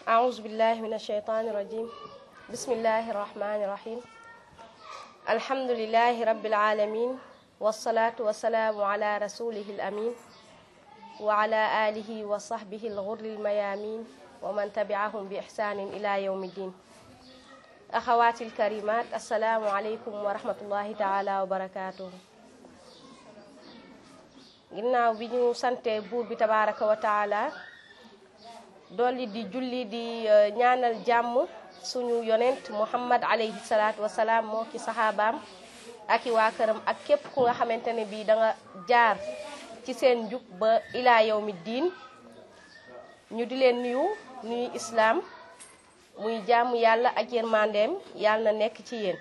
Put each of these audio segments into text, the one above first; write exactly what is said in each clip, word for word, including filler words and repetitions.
أعوذ بالله من الشيطان الرجيم بسم الله الرحمن الرحيم الحمد لله رب العالمين والصلاة والسلام على رسوله الأمين وعلى آله وصحبه الغر الميامين ومن تبعهم بإحسان إلى يوم الدين أخواتي الكريمات السلام عليكم ورحمة الله تعالى وبركاته ginnaaw bi ñu sante buur bi tabaraka wa taala dolli di julli di ñaanal jàmm suñu yonent Muhammad alayhi salaatu wasalaam moo ki saxaabaam ak i waa këram ak képp ku nga xamante ne bii da nga jaar ci seen njub ba ilaa yawmi diin ñu di leen nuyu nuyu islaam muy jàmm yàlla ak yërmandeem yàlla na nekk ci yéen.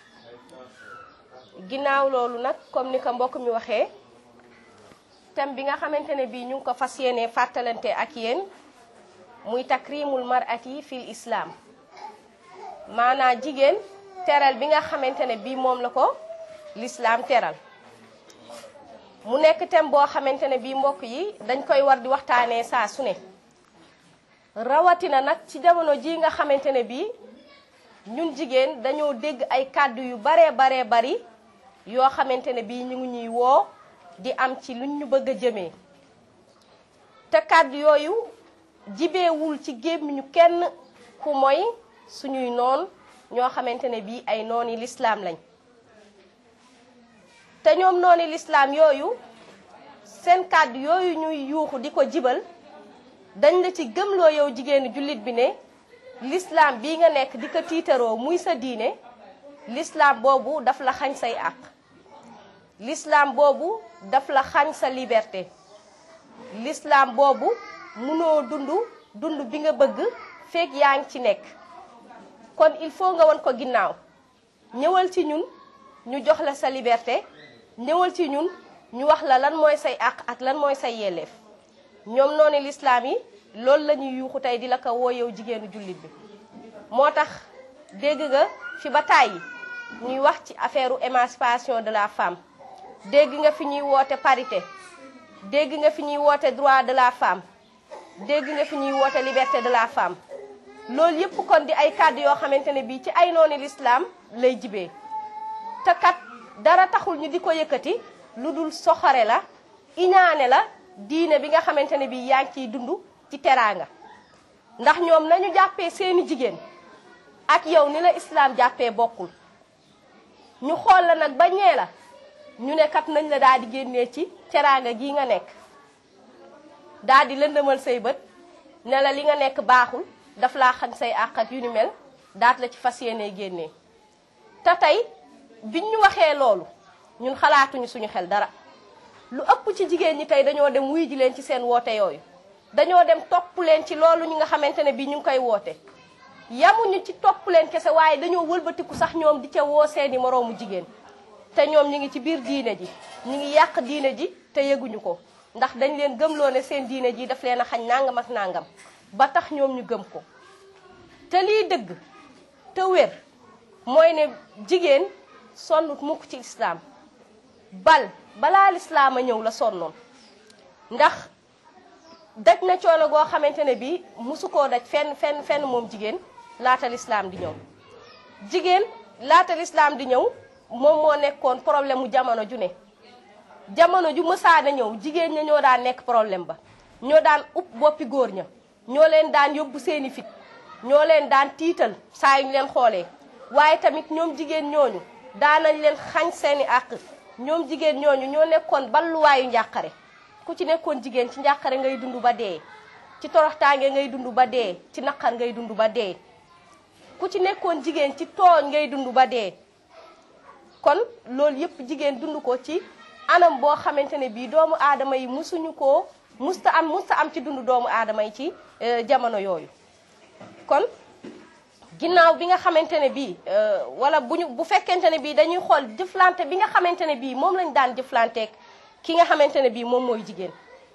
ginnaaw loolu nag comme ni ko mbokk mi waxee thème bi nga xamante ne bii ñu ngi ko fas yéene fàttalante ak yéen muy takrimul mar'ati fil islam maanaa jigéen teral bi nga xamante ne bii moom la ko l'islam teral mu nekk thème boo xamante ne bii mbokk yi dañ koy war di waxtaanee saa su ne rawatina nag ci jamono ji nga xamante ne bii ñun jigéen dañoo dégg ay kàddu yu baree baree bari yoo xamante ne bii ñu ngi ñuy woo di am ci luñ ñu bëgg a jëmee te kàddu yooyu jibeewul ci gémmiñu kenn ku mooy suñuy noon ñoo xamante ne bii ay nooni lislaam lañ te ñoom nooni lislaam yooyu seen kàddu yooyu ñuy yuuxu di ko jibal dañ la ci gëmloo yow jigéenu jullit bi ne lislaam bii nga nekk di ko tiitaroo muy sa diine lislaam boobu daf la xañ say àq l'islam boobu daf la xañ sa liberté l'islam boobu mënoo dund dund bi nga bëgg fekk yaa ngi ci nekk kon il faut nga won ko ginnaaw ñëwal ci ñun ñu jox la sa liberté ñëwal ci ñun ñu wax la lan mooy say àq ak lan mooy say yelleef ñoom noonu l'islam yi loolu la ñuy yuuxu tey di la ko woo yow jigéenu jullit bi moo tax dégg nga fi ba tàyyi ñuy wax ci affaire émancipation de la femme dégg nga fi ñuy woote parité dégg nga fi ñuy woote droit de la femme dégg nga fi ñuy woote liberté de la femme loolu yëpp kon di ay kàddu yoo xamante ne bii ci ay nooni l'islam lay jibee te kat dara taxul ñu di ko yëkkati lu dul soxore la iñaane la diine bi nga xamante ne bii yaa ngi ciy dund ci teraanga ndax ñoom nañu jàppee seeni jigéen ak yow ni la islam jàppee bokkul ñu xool la nag ba ñee la ñu ne kat nañ la daal di génnee ci teraanga gii nga nekk daal di lëndëmal say bët ne la li nga nekk baaxul daf laa xañ say àq ak yu ni mel daat la ci fas yéenee génnee te tey biñ ñu waxee loolu ñun xalaatuñu suñu xel dara lu ëpp ci jigéen ñi tey dañoo dem wuy ji leen ci seen woote yooyu dañoo dem topp leen ci loolu ñi nga xamante ne bii ñu ngi koy woote yamuñu ci topp leen kese waaye dañoo wëlbatiku sax ñoom di ca woo seeni moroomu jigéen te ñoom ñi ngi ci biir diine ji ñi ngi yàq diine ji te yëguñu ko ndax dañ leen gëmloo ne seen diine ji daf leen a xañ nangam ak nangam ba tax ñoom ñu gëm ko te lii dëgg te wér mooy ne jigéen sonnut mukk ci islaam bal balaa lislaam a ñëw la sonnoon ndax daj na coono goo xamante ne bii musu koo daj fenn fenn fenn moom jigéen laata lislaam di ñëw jigéen laata lislaam di ñëw moom moo nekkoon problème mu jamono ju ne jamono ju mësaana ñëw jigéen ña ñoo daan nekk problème ba ñoo daan upp boppi góor ña ñoo leen daan yóbbu seeni fit ñoo leen daan tiital saa yu ñu leen xoolee waaye tamit ñoom jigéen ñooñu daanañ leen xañ seeni àq ñoom jigéen ñooñu ñoo nekkoon balluwaayu njàqare ku ci nekkoon jigéen ci njàqare ngay dund ba dee ci toroxtaange ngay dund ba dee ci naqar ngay dund ba dee ku ci nekkoon jigéen ci tooñ ngay dund ba dee kon loolu yëpp jigéen dund ko ci anam boo xamante ne bii doomu aadama yi musuñu koo musta am musta am ci dund doomu aadama yi ci jamono yooyu kon ginnaaw bi nga xamante ne bii wala bu ñu bu fekkente ne bii dañuy xool jëflante bi nga xamante ne bii moom lañ daan jëflanteek ki nga xamante ne bii moom mooy jigéen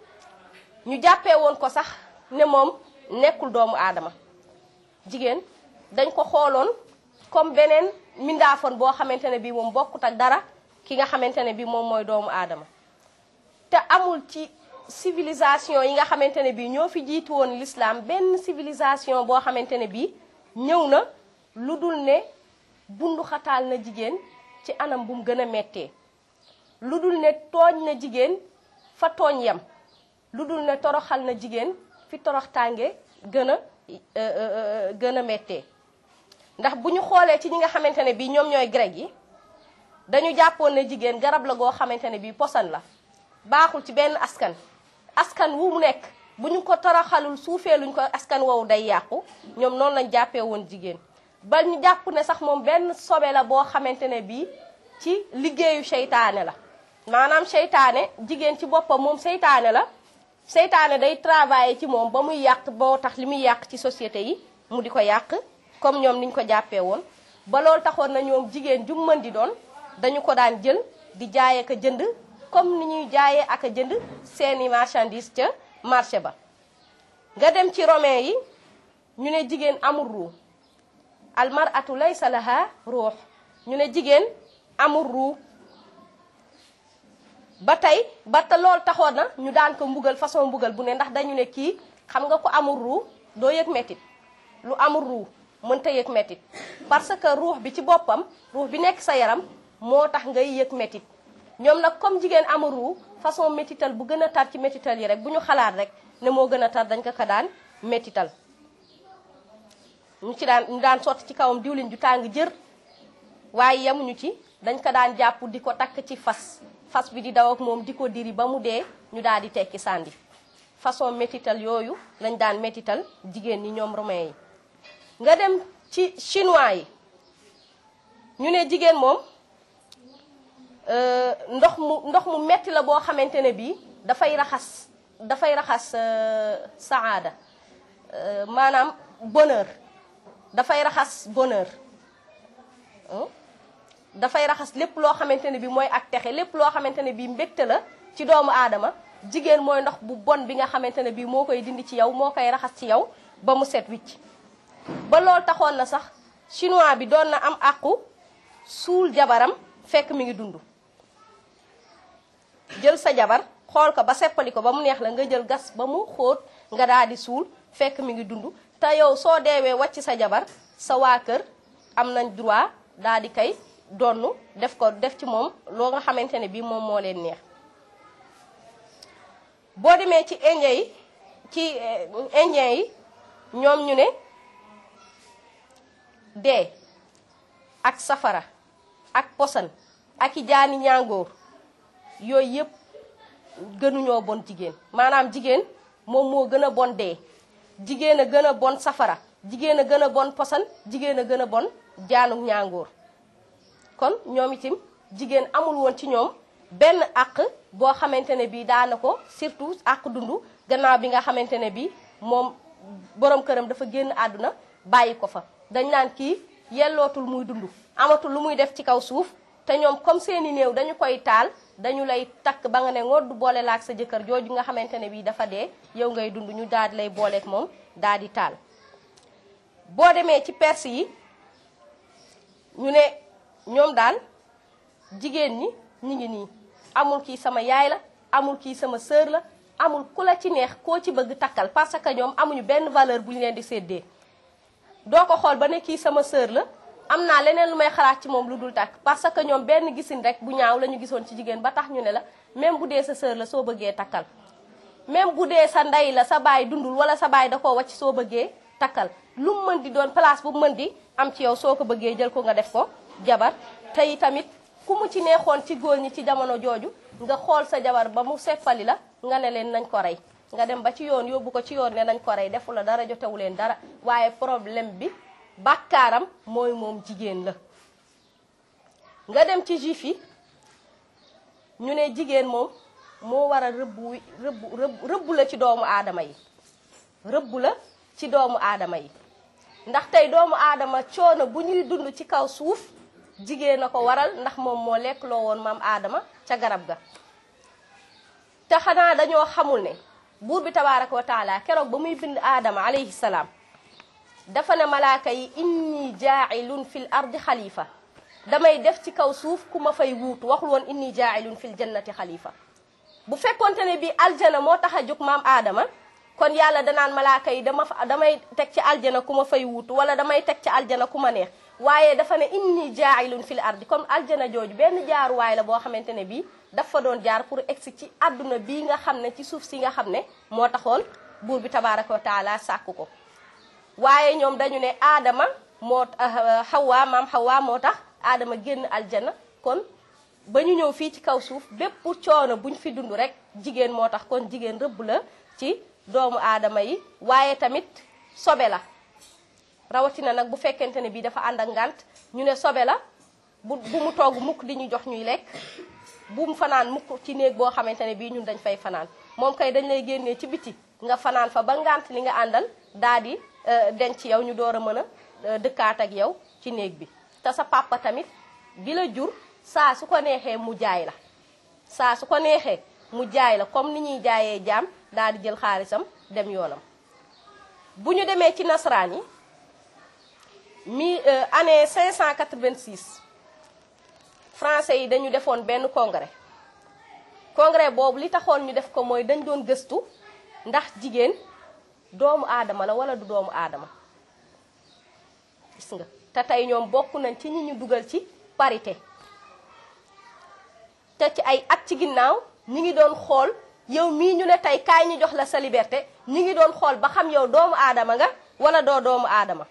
ñu jàppee woon ko sax ne moom nekkul doomu aadama jigéen dañ ko xooloon comme beneen mindaafoon boo xamante ne bii moom bokkut ak dara ki nga xamante ne bii moom mooy doomu aadama te amul ci civilisation yi nga xamante ne bii ñoo fi jiitu woon l'islam benn civilisation boo xamante ne bii ñëw na lu dul ne bundu xataal na jigéen ci anam bu mu gën a mettee lu dul ne tooñ na jigéen fa tooñ yam lu dul ne toroxal na jigéen fi torox tànge gën a gën a mettee ndax bu ñu xoolee ci ñi nga xamante ne bii ñoom ñooy grec yi dañu jàppoon ne jigéen garab la goo xamante ne bii posan la baaxul ci benn askan askan wu mu nekk bu ñu ko toroxalul suufee luñ ko askan woowu day yàqu ñoom noonu lañ jàppee woon jigéen ba ñu jàpp ne sax moom benn sobe la boo xamante ne bii ci liggéeyu seytaane la maanaam seytaane jigéen ci boppam moom seytaane la seytaane day travailler ci moom ba muy yàq boo tax li muy yàq ci société yi mu di ko yàq comme ñoom niñ ko jàppee woon ba loolu taxoon na ñoom jigéen ju mën di doon dañu ko daan jël di jaay ak a jënd comme ni ñuy jaayee ak a jënd seeni marchandise ca marché ba nga dem ci romain yi ñu ne jigéen amul ruux almaratu laysa laha ruux ñu ne jigéen amul ruux ba tey ba te loolu taxoon na ñu daan ko mbugal façon mbugal bu ne ndax dañu ne kii xam nga ko amul ruux doo yëg mettit lu amul ruux mënta yëg mettit parce que ruux bi ci boppam ruux bi nekk sa yaram moo tax ngay yëg mettit ñoom nag comme jigéen amul ruux façon métital bu gën a tar ci métital yi rek bu ñu xalaat rek ne moo gën a tar dañ ko ko daan métital ñu ci daan ñu daan sotti ci kawam diwlin ju tàng jër waaye yemuñu ci dañ ko daan jàpp di ko takk ci fas fas bi di daw ak moom di ko diri ba mu dee ñu daal di tekki sàndi façon métital yooyu lañ daan métital jigéen ñi ñoom romain yi nga dem ci chinois yi ñu ne jigéen moom ndox mu ndox mu metti la boo xamante ne bii dafay raxas dafay raxas saada maanaam bonheur dafay raxas bonheur dafay raxas lépp loo xamante ne bii mooy ak texe lépp loo xamante ne bii mbégte la ci doomu aadama jigéen mooy ndox bu bon bi nga xamante ne bii moo koy dindi ci yow moo koy raxas ci yow ba mu set wicc ba loolu taxoon na sax chinois bi doon na am àqu suul jabaram fekk mi ngi dund jël sa jabar xool ko ba seppali ko ba mu neex la nga jël gas ba mu xóot nga daal di suul fekk mi ngi dund te yow soo deewee wàcc sa jabar sa waa kër am nañ droit daal di kay donnu def ko def ci moom loo nga xamante ne bii moom moo leen neex boo demee ci indien yi ci indien yi ñoom ñu ne dee ak safara ak posan ak i jaani ñaangoor yooyu yëpp gënuñoo bon jigéen maanaam jigéen moom moo gën a bon dee jigéen a gën a bon safara jigéen a gën a bon posan jigéen a gën a bon jaanu ñaangoor kon ñoom itam jigéen amul woon ci ñoom benn àq boo xamante ne bii daana ko surtout àq dund gannaaw bi nga xamante ne bii moom borom këram dafa génn àdduna bàyyi ko fa dañ naan kii yellootul muy dund amatul lu muy def ci kaw suuf te ñoom comme seeni néew dañu koy taal dañu lay takk ba nga ne ngodd boole la ak sa jëkkër jooju nga xamante ne bii dafa dee yow ngay dund ñu daal di lay booleek moom daal di taal boo demee ci perse yi ñu ne ñoom daal jigéen ñi ñu ngi nii amul kii sama yaay la amul kii sama sœur la amul ku la ci neex koo ci bëgg takkal parce que ñoom amuñu benn valeur bu ñu leen di séddee doo ko xool ba ne kii sama sœur la am naa leneen lu may xalaat ci moom lu dul takk parce que ñoom benn gisin rek bu ñaaw la ñu gisoon ci jigéen ba tax ñu ne la même bu dee sa sœur la soo bëggee takkal même bu dee sa ndey la sa baay dundul wala sa baay da koo wàcc soo bëggee takkal lu mu mën di doon place bu mën di am ci yow soo ko bëggee jël ko nga def ko jabar tey tamit ku mu ci neexoon ci góor ñi ci jamono jooju nga xool sa jabar ba mu seppali la nga ne leen nañ ko rey nga dem ba ci yoon yóbbu ko ci yoon ne nañ ko rey defu la dara jotewu leen dara waaye problème bi bàkkaaram mooy moom jigéen la nga dem ci juif yi ñu ne jigéen moom moo war a rëbbu rëbbu rëbbu la ci doomu aadama yi rëbbu la ci doomu aadama yi ndax tey doomu aadama coono bu ñuy dund ci kaw suuf jigéen a ko waral ndax moom moo lekk loo woon maam aadama ca garab ga te xanaa dañoo xamul ne buur bi tabaaraka wa taala keroog ba muy bind aadama alayhi salaam dafa ne malaaka yi inni jaa'ilun fil ardi xalifa damay def ci kaw suuf ku ma fay wuutu waxul woon inni jaa'ilun fil jannati xalifa bu fekkonte ne bi aljana moo tax a jóg maam aadama kon yàlla danaan malaaka yi dama damay teg ci aljana ku ma fay wuutu wala damay teg ci aljana ku ma neex waaye dafa ne inni jaa'ilun fil ardi comme aljana jooju benn jaaruwaay la boo xamante ne bii dafa doon jaar pour egsi ci àdduna bii nga xam ne ci suuf si nga xam ne moo taxoon buur bi tabaaraka wa taala sàkk ko waaye ñoom dañu ne aadama moo xawaa maam xawaa moo tax aadama génn aljana kon ba ñu ñëw fii ci kaw suuf bépp coono buñ fi dund rek jigéen moo tax kon jigéen rëbb la ci doomu aadama yi waaye tamit sobe la rawatina nag bu fekkente ne bii dafa ànd ak ngànt ñu ne sobe la bu bu mu togg mukk di ñu jox ñuy lekk bu mu fanaan mukk ci néeg boo xamante ne bii ñun dañ fay fanaan moom kay dañ lay génnee ci biti nga fanaan fa ba ngànt li nga àndal daa di denc yow ñu door a mën a dëkkaat ak yow ci néeg bi te sa papa tamit bi la jur saa su ko neexee mu jaay la saa su ko neexee mu jaay la comme ni ñuy jaayee jaam daal di jël xaalisam dem yoonam bu ñu demee ci nasaraan yi mi année cinq cent quatre-vingt-six français yi dañu defoon benn congrès congrès boobu li taxoon ñu def ko mooy dañ doon gëstu ndax jigéen doomu aadama la wala du doomu aadama gis nga te tey ñoom bokk nañ ci ñi ñu dugal ci parité te ci ay at ci ginnaaw ñi ngi doon xool yow mii ñu ne tey kaay ñu jox la sa liberté ñi ngi doon xool ba xam yow doomu aadama nga wala doo doomu aadama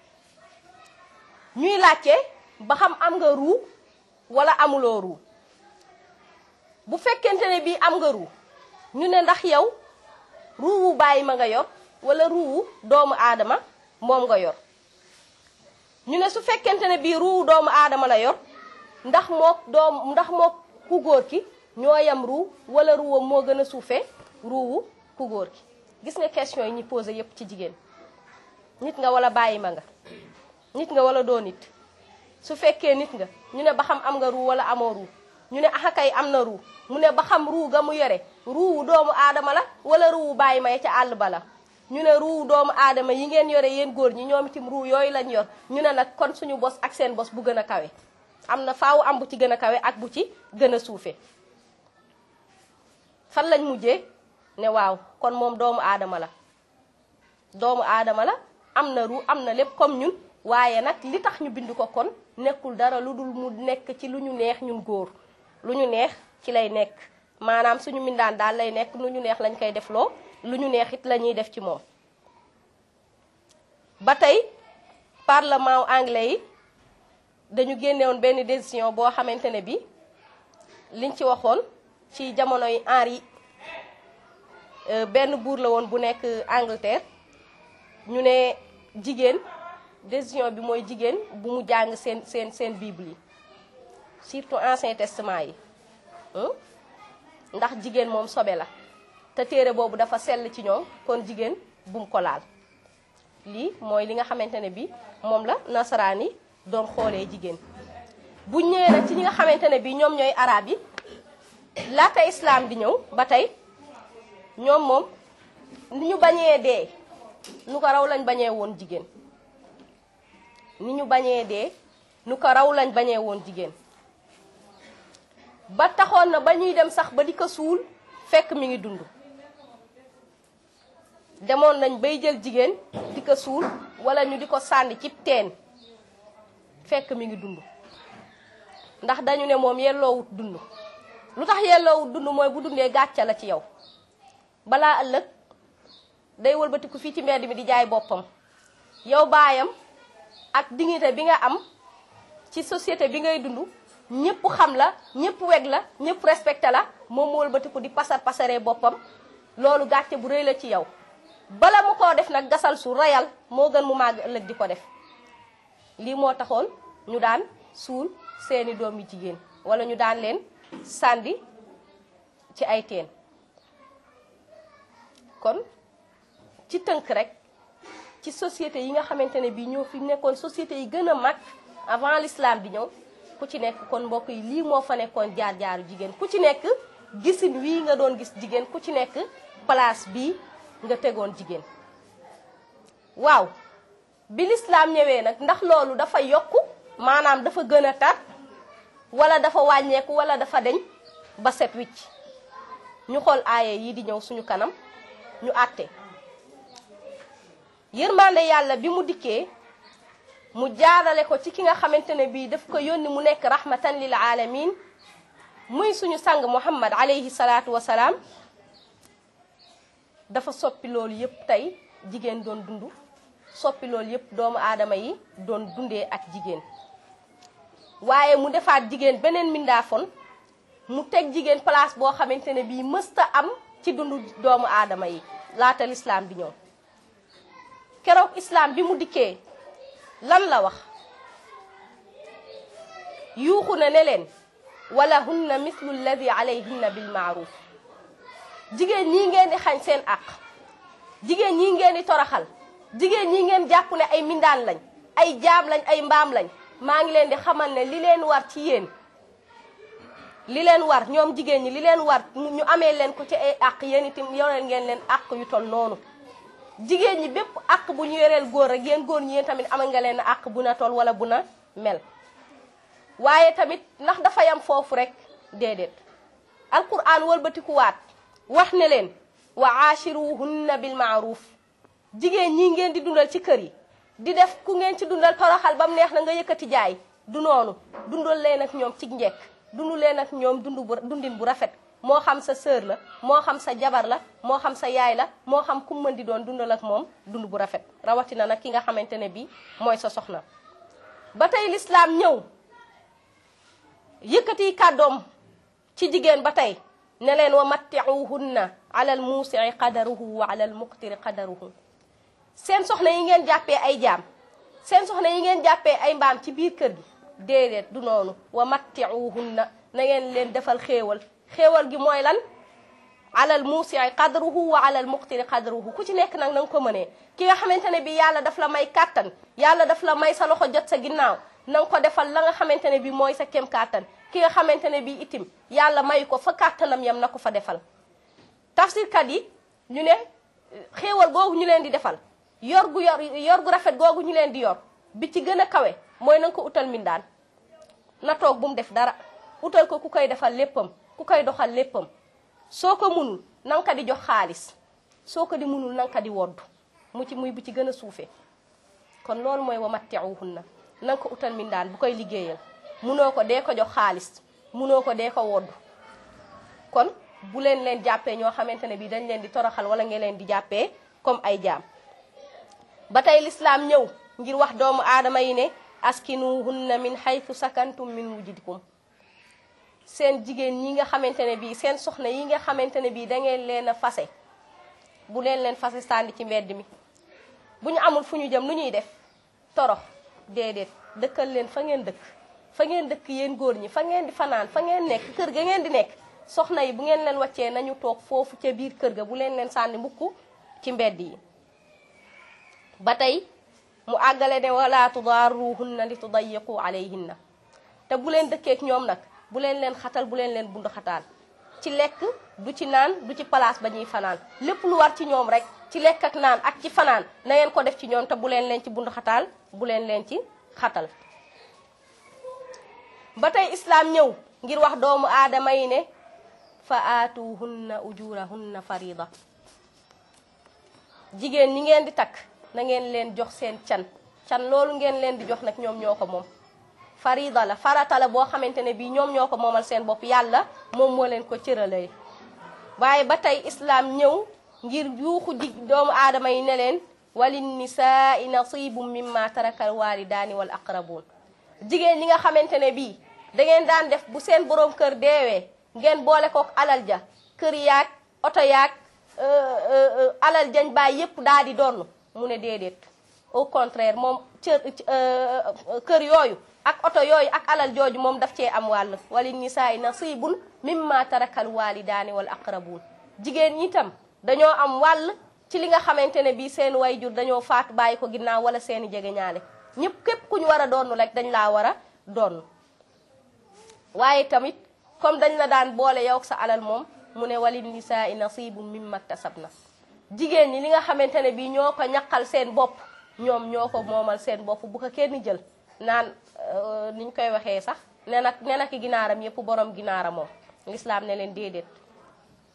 ñuy laajte ba xam am nga ruu wala amuloo ruu bu fekkente ne bii am nga ruu ñu ne ndax yow ruuwu bàyyi ma nga yor wala ruuwu doomu aadama moom nga yor ñu ne su fekkente ne bii ruuwu doomu aadama la yor ndax mook doom ndax mook ku góor ki ñoo yam ruu wala ruuwam moo gën a suufee ruuwu ku góor ki gis nga question yi ñu posé yépp ci jigéen nit nga wala bàyyi ma nga nit nga wala doo nit su fekkee nit nga ñu ne ba xam am nga ruu wala amoo ruu ñu ne axakay am na ruu mu ne ba xam ruu ga mu yore ruuwu doomu aadama la wala ruuwu bàyyi ma ca àll ba la ñu ne ruuwu doomu aadama yi ngeen yore yéen góor ñi ñoom itam ruu yooyu lañ yor ñu ne nag kon suñu bos ak seen bos bu gën a kawe am na faaw am bu ci gën a kawe ak bu ci gën a suufe fan lañ mujjee ne waaw kon moom doomu aadama la doomu aadama la am na ruu am na lépp comme ñun waaye nag li tax ñu bind ko kon nekkul dara lu dul mu nekk ci lu ñu neex ñun góor lu ñu neex ci lay nekk maanaam suñu mindaan daal lay nekk lu ñu neex lañ koy def loo lu ñu neex it la ñuy def ci moom ba tey parlement anglais yi dañu génnewoon benn décision boo xamante ne bi liñ ci waxoon ci jamonoy Henri benn buur la woon bu nekk Angleterre ñu ne jigéen décision bi mooy jigéen bu mu jàng seen seen seen bible yi surtout ancien testament yi ndax jigéen moom sobe la te téere boobu dafa sell ci ñoom kon jigéen bu mu ko laal lii mooy li nga xamante ne bi moom la nasaraan yi doon xoolee jigéen bu ñëwee nag ci ñi nga xamante ne bi ñoom ñooy arab yi laata islam di ñëw ba tey ñoom moom ni ñu bañee dee nu ko raw lañ bañee woon jigéen ni ñu bañee dee nu ko raw lañ bañee woon jigéen ba taxoon na ba ñuy dem sax ba di ko suul fekk mi ngi dund demoon nañ bay jël jigéen di ko suul wala ñu di ko sànni ci teen fekk mi ngi dund ndax dañu ne moom yelloowut dund lu tax yelloowut dund mooy bu dundee gàcce la ci yow balaa ëllëg day wëlbatiku fii ci mbedd mi di jaay boppam yow baayam ak dignité bi nga am ci société bi ngay dund ñëpp xam la ñëpp weg la ñëpp respecté la moom mu wëlbatiku di pasar pasaree boppam loolu gàcce bu rëy la ci yow bala mu ko def nag gasal su rayal moo gën mu màgg ëllëg di ko def lii moo taxoon ñu daan suul seeni doom yu jigéen wala ñu daan leen sàndi ci ay teen kon ci tënk rek ci société yi nga xamante ne bii ñoo fi nekkoon société yi gën a mag avant l'islam di ñëw ku ci nekk kon mbokk yi lii moo fa nekkoon jaar-jaaru jigéen ku ci nekk gisin wii nga doon gis jigéen ku ci nekk place bii nga tegoon jigéen waaw bi l'islam ñëwee nag ndax loolu dafa yokku maanaam dafa gën a tar wala dafa wàññeeku wala dafa deñ ba set wicc ñu xool aaye yi di ñëw suñu kanam ñu àtte. yërmande yàlla bi mu dikkee mu jaarale ko ci ki nga xamante ne bii daf ko yónni mu nekk rahmatan lil alamin muy suñu sang Muhammad alayhi salaatu wasalaam dafa soppi loolu yëpp tey jigéen doon dund soppi loolu yëpp doomu aadama yi doon dundee ak jigéen. waaye mu defaat jigéen beneen mindaafon mu teg jigéen place boo xamante ne bii mësta am ci dundu doomu aadama yi laata lislaam di ñëw. keroog islam bi mu dikkee lan la wax yuuxu na ne leen wala hunna mislu alladi alayhinna bil maaruf jigéen ñii ngeen di xañ seen àq jigéen ñii ngeen di toroxal jigéen ñii ngeen jàpp ne ay mindaan lañ ay jaam lañ ay mbaam lañ maa ngi leen di xamal ne li leen war ci yéen li leen war ñoom jigéen ñi li leen war ñu amee leen ko ci ay àq yéen itam yoreel ngeen leen àq yu tol noonu jigéen ñi bépp àq bu ñu yoreel góor rek yéen góor ñi yéen tamit amal nga leen àq bu na tol wala bu na mel. waaye tamit ndax dafa yam foofu rek déedéet alquran wëlbatikuwaat wax ne leen wa aashiruhunna bil maaruf jigéen ñi ngeen di dundal ci kër yi di def ku ngeen ci dundal toroxal ba mu neex na nga yëkkati jaay du noonu dundal leen ak ñoom ci njekk dundu leen ak ñoom dundu bu dundin bu rafet moo xam sa sœur la moo xam sa jabar la moo xam sa yaay la moo xam ku mën di doon dundal ak moom dund bu rafet rawatina nag ki nga xamante ne bii mooy sa soxna. ba tey lislaam ñëw yëkkati kàddoom ci jigéen ba tey ne leen wa matti'uhunna ala al muusi'i qadaruhu wa ala al muqtiri qadaruhu seen soxna yi ngeen jàppee ay jaam seen soxna yi ngeen jàppee ay mbaam ci biir kër gi déedéet du noonu wa matti'uhunna na ngeen leen defal xéewal xéewal gi mooy lan alal muusi'i qadruhu wa alal muqtiri qadruhu ku ci nekk nag na nga ko mënee ki nga xamante ne bi yàlla daf la may kàttan yàlla daf la may sa loxo jot sa ginnaaw na nga ko defal la nga xamante ne bi mooy sa kem kàttan ki nga xamante ne bi itim yàlla may ko fa kàttanam yam na ko fa defal. tafsirkat yi ñu ne xéewal googu ñu leen di defal yor gu yor yor gu rafet googu ñu leen di yor bi ci gën a kawe mooy na nga ko utal mindaan na toog bu mu def dara utal ko ku koy defal léppam ku koy doxal léppam soo ko munul na nga ko di jox xaalis soo ko di munul na nga ko di woddu mu ci muy bu ci gën a suufee. kon loolu mooy wa matti'uhunna na nga ko utal mindaan bu koy liggéeyal munoo ko dee ko jox xaalis munoo ko dee ko woddu kon bu leen leen jàppee ñoo xamante ne bii dañ leen di toroxal wala ngeen leen di jàppee comme ay jaam. ba tey lislaam ñëw ngir wax doomu aadama yi ne askinuhunna min haythu sakantum min wujudikum seen jigéen ñi nga xamante ne bii seen soxna yi nga xamante ne bii da ngeen leen a fase bu leen leen fase sànni ci mbedd mi bu ñu amul fu ñu jëm nu ñuy def torox déedéet dëkkal leen fa ngeen dëkk fa ngeen dëkk yéen góor ñi fa ngeen di fanaan fa ngeen nekk kër ga ngeen di nekk soxna yi bu ngeen leen wàccee nañu toog foofu ca biir kër ga bu leen leen sànni mbukk ci mbedd yi. ba tey mu àggale ne wala tudaaruhunna li tudayiqu alayhinna te bu leen dëkkeek ñoom nag bu leen leen xatal bu leen leen bund xataal ci lekk du ci naan du ci place ba ñuy fanaan lépp lu war ci ñoom rek ci lekk ak naan ak ci fanaan na ngeen ko def ci ñoom te bu leen leen ci bund xataal bu leen leen ci xatal. ba tey islaam ñëw ngir wax doomu aadama yi ne fa aatuhunna ujurahunna farida jigéen ñi ngeen di takk na ngeen leen jox seen can can loolu ngeen leen di jox nag ñoom ñoo ko moom farida la farata la boo xamante ne bii ñoom ñoo ko moomal seen bopp yàlla moom moo leen ko cëralee. waaye ba tey islaam ñëw ngir yuuxu ji doomu aadama yi ne leen walin nisaai nasibum mimma taraka al walidaani wal aqrabuun jigéen ñi nga xamante ne bii da ngeen daan def bu seen borom kër deewee ngeen boole kook alal ja kër yaag oto yaag alal jañ baay yépp daal di donn mu ne déedéet au contraire moom cër kër yooyu ak oto yooyu ak alal jooju moom daf cee am wàll wali nisaay nasibun mimma tarakal walidaani wal aqrabuun jigéen ñi itam dañoo am wàll ci li nga xamante ne bii seen wayjur dañoo faatu bàyyi ko ginnaaw wala seeni jegeñaale ñëpp képp ku ñu war a doon rek dañ laa war a doon. waaye tamit comme dañ la daan boole yow ak sa alal moom mu ne wali nisaay nasibun mimma tasabna jigéen ñi li nga xamante ne bii ñoo ko ñaqal seen bopp ñoom ñoo ko moomal seen bopp bu ko kenn jël naan ni ñu koy waxee sax ne nag ne nag ginaaram yëpp borom ginaara moom lislaam ne leen déedéet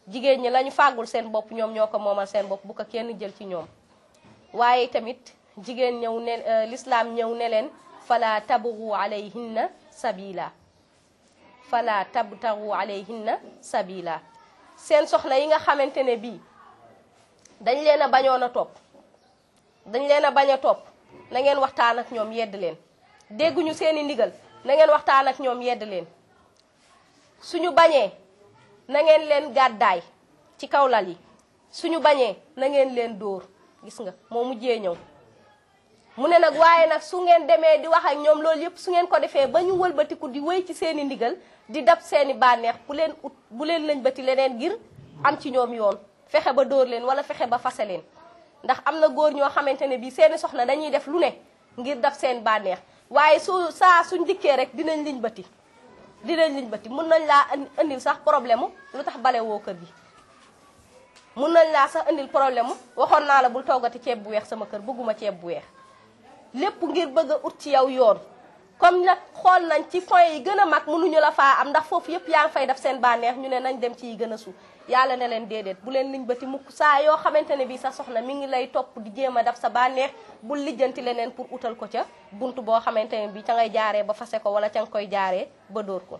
jigéen ñi lañu fàggul seen bopp ñoom ñoo ko moomal seen bopp bu ko kenn jël ci ñoom. waaye tamit jigéen ñëw ne l'islam ñëw ne leen fala tabghu alayhinna sabila fala tabtaghu alayhinna sabila seen soxna yi nga xamante ne bii dañ leen a bañoon a topp dañ leen a bañ a topp na ngeen waxtaan ak ñoom yedd leen dégguñu seeni ndigal na ngeen waxtaan ak ñoom yedd leen suñu bañee na ngeen leen gàddaay ci kaw lal yi suñu bañee na ngeen leen dóor gis nga moo mujjee ñëw mu ne nag waaye nag su ngeen demee di wax ak ñoom loolu yëpp su ngeen ko defee ba ñu wëlbatiku di wéy ci seeni ndigal di dab seeni bànneex bu leen ut bu leen lañ bati leneen ngir am ci ñoom yoon fexe ba dóor leen wala fexe ba fase leen ndax am na góor ñoo xamante ne bii seeni soxna dañuy def lu ne ngir dab seen bànneex waaye su saa suñ dikkee rek dinañ liñ bati dinañ liñ bati mun nañ laa indil sax problème mu lu tax bale woo kër gi mun nañ laa sax indil problème mu waxoon naa la bul toggati ceeb bu weex sama kër bëgguma ceeb bu weex lépp ngir bëgg a ut ci yow yoon comme nag xool nañ ci point yi gën a mag mënuñu la faa am ndax foofu yëpp yaa ngi fay def seen bànneex ñu ne nañ dem ci yi gën a suuf yàlla ne leen déedéet bu leen liñ bati mukk saa yoo xamante ne bii sa soxna mi ngi lay topp di jéem a def sa bànneex bul lijjanti leneen pour utal ko ca buntu boo xamante ne bii ca ngay jaaree ba fase ko wala ca nga koy jaaree ba dóor ko.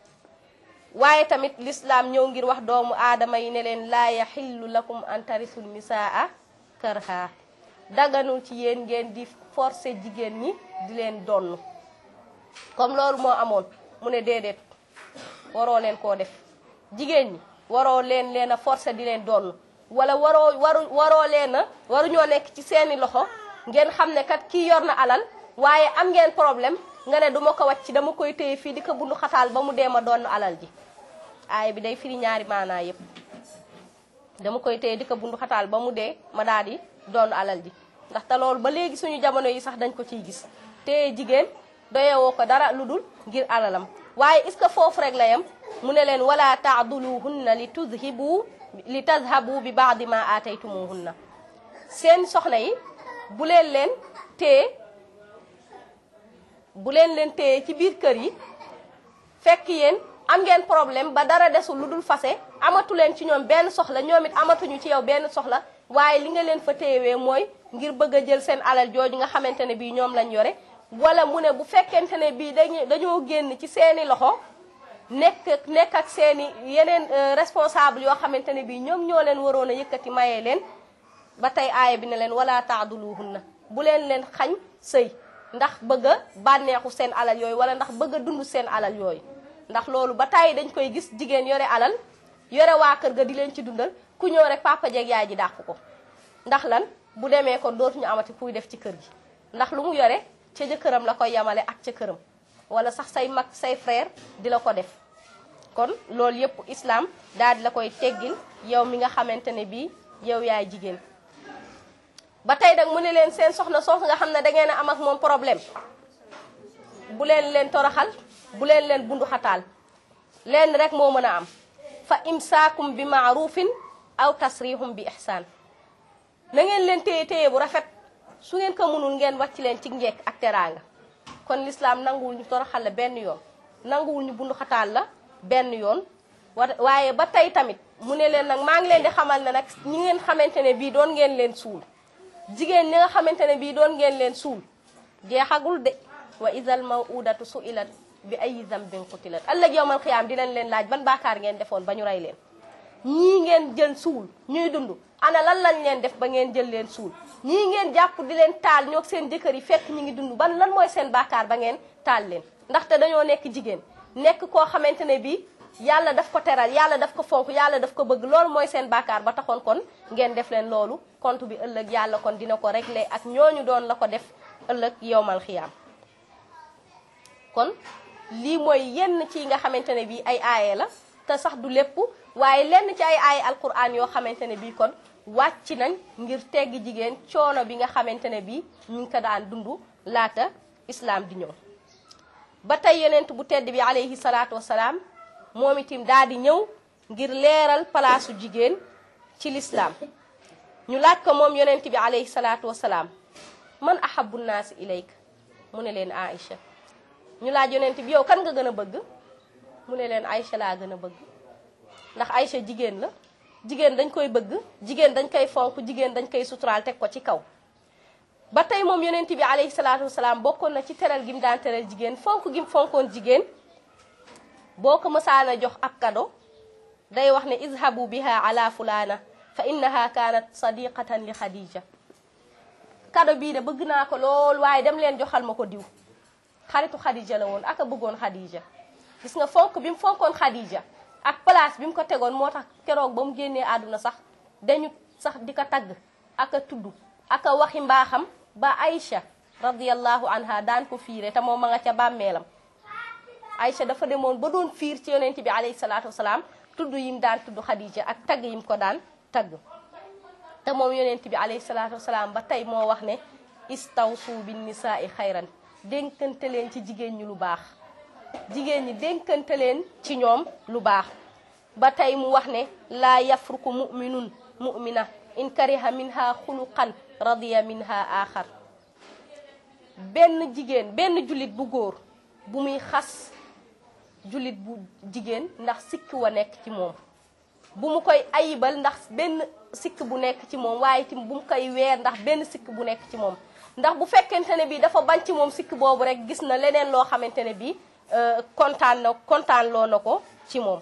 waaye tamit l'islam ñëw ngir wax doomu aadama yi ne leen laa yaxillu lakum an tarisul nisaa karha daganul ci yéen ngeen di forcer jigéen ñi di leen donn comme loolu moo amoon mu ne déedéet waroo leen koo def jigéen ñi waroo leen leen a forcer di leen donn wala waroo waru waroo leen a waruñoo nekk ci seeni loxo ngeen xam ne kat kii yor na alal waaye am ngeen problème nga ne duma ko wàcc dama koy téye fii di ko bundu xataal ba mu dee ma donn alal ji aaya bi day firi ñaari maanaa yépp dama koy téye di ko bundu xataal ba mu dee ma daal di donn alal ji ndaxte loolu ba léegi suñu jamono yi sax dañ ko ciy gis téye jigéen doyewoo ko dara lu dul ngir alalam waaye est-ce que foofu rek la yem mu ne leen wala taaduluhunna li tuzhibu li tazhabu bi baadi ma aataytumuhunna seen soxna yi bu leen leen téye bu leen leen téye ci biir kër yi fekk yéen am ngeen problème ba dara desul lu dul fase amatu leen ci ñoom benn soxla ñoom it amatuñu ci yow benn soxla waaye li nga leen fa téyewee mooy ngir bëgg a jël seen alal jooju nga xamante ne bii ñoom lañ yore wala mu ne bu fekkente ne bii dañu dañoo génn ci seeni loxo nekk nekk ak seeni yeneen responsable yoo xamante ne bii ñoom ñoo leen waroon a yëkkati mayee leen ba tey aaya bi ne leen wala taaduluhunna bu leen leen xañ sëy ndax bëgg a bànneexu seen alal yooyu wala ndax bëgg a dund seen alal yooyu ndax loolu ba tey dañ koy gis jigéen yore alal yore waa kër ga di leen ci dundal ku ñëw rek papa jeeg yaay ji dàq ko ndax lan bu demee kon dootuñu amati kuy def ci kër gi ndax lu mu yore ca jëkkëram la koy yamale ak ca këram wala sax say mag say frère di la ko def kon loolu yépp islam daal di la koy teggil yow mi nga xamante ne bii yow yaay jigéen ba tey nag mu ne leen seen soxna soosu nga xam ne dangeen a am ak moom problème bu leen leen toroxal bu leen leen bundu xataal leen rek moo mën a am fa imsaakum bi maarufin aw tasrihum bi ihsaan na ngeen leen téye téye bu rafet su ngeen ko mënul ngeen wàcc leen ci njekk ak teraanga kon l'islam nanguwul ñu toroxal la benn yoon nanguwul ñu bundu xataal la benn yoon waaye ba tey tamit mu ne leen nag maa ngi leen di xamal ne nag ñi ngeen xamante ne bii doon ngeen leen suul jigéen ñi nga xamante ne bii doon ngeen leen suul jeexagul de wa idal mawudatu suilat bi ay zambin qutilat ëllëg yowmal xiyaam dinañ leen laaj ban baakaar ngeen defoon ba ñu rey leen ñii ngeen jël suul ñuy dund ana lan lañ leen def ba ngeen jël leen suul ñii ngeen jàpp di leen taal ñoo seen jëkkër yi fekk ñi ngi dund ban lan mooy seen baakaar ba ngeen taal leen ndaxte dañoo nekk jigéen nekk koo xamante ne bii yàlla daf ko teral yàlla daf ko fonk yàlla daf ko bëgg loolu mooy seen baakaar ba taxoon kon ngeen def leen loolu compte bi ëllëg yàlla kon dina ko régler ak ñooñu doon la ko def ëllëg yowmal xiyaam kon lii mooy yenn ci nga xamante ne bii ay aaye la te sax du lépp waaye lenn ci ay aaye alquran yoo xamante ne bii kon wàcc nañ ngir teggi jigéen coono bi nga xamante ne bii ñu ngi ko daan dund laata islam di ñëw ba tey yonent bu tedd bi alayhi salaatu wasalaam moom itam daal di ñëw ngir leeral palaasu jigéen ci l'islam ñu laaj ko moom yonent bi alayhi salaatu wasalaam man ahabbu naasi ilayk mu ne leen Aïcha ñu laaj yonent bi yow kan nga gën a bëgg mu ne leen Aïcha laa gën a bëgg ndax Aïcha jigéen la jigéen dañ koy bëgg jigéen dañ koy fonk jigéen dañ koy suturaal teg ko ci kaw. ba tey moom yonent bi alayhi salaatu wasalaam bokkoon na ci teral gi mu daan teral jigéen fonk gi mu fonkoon jigéen boo ko mësaana jox ab kado day wax ne izhabu biha ala fulana fa innaha kanat sadiqatan li Khadija. kado bii de bëgg naa ko lool waaye dem leen joxal ma ko diw xaritu Khadija la woon ak a bëggoon Khadija. gis nga fonk bi mu fonkoon Khadija ak place bi mu ko tegoon moo tax keroog ba mu génnee àdduna sax dañu sax di ko tagg ak a tudd ak a waxi mbaaxam ba Aïcha radiyallahu anha daan ko fiire te moom ma nga ca bàmmeelam. Aïcha dafa demoon ba doon fiir ci yonent bi alayhi salaatu wasalaam tudd yim daan tudd Khadija ak tagg yim ko daan tagg. te moom yonent bi alayhi salaatu wasalaam ba tey moo wax ne istawsu bin nisaai xayran dénkante leen ci jigéen ñi lu baax. jigéen ñi dénkante leen ci ñoom lu baax ba tey mu wax ne laa yafruku muminun mumina in kariha minha xuluqan radiya minha axar. benn jigéen benn jullit bu góor bu muy xas jullit bu jigéen ndax sikk wa nekk ci moom bu mu koy ayibal ndax benn sikk bu nekk ci moom waaye tim bu mu koy weer ndax benn sikk bu nekk ci moom ndax bu fekkente ne bi dafa bañ ci moom sikk boobu rek gis na leneen loo xamante ne bi kontaan na kontaan loo na ko ci moom.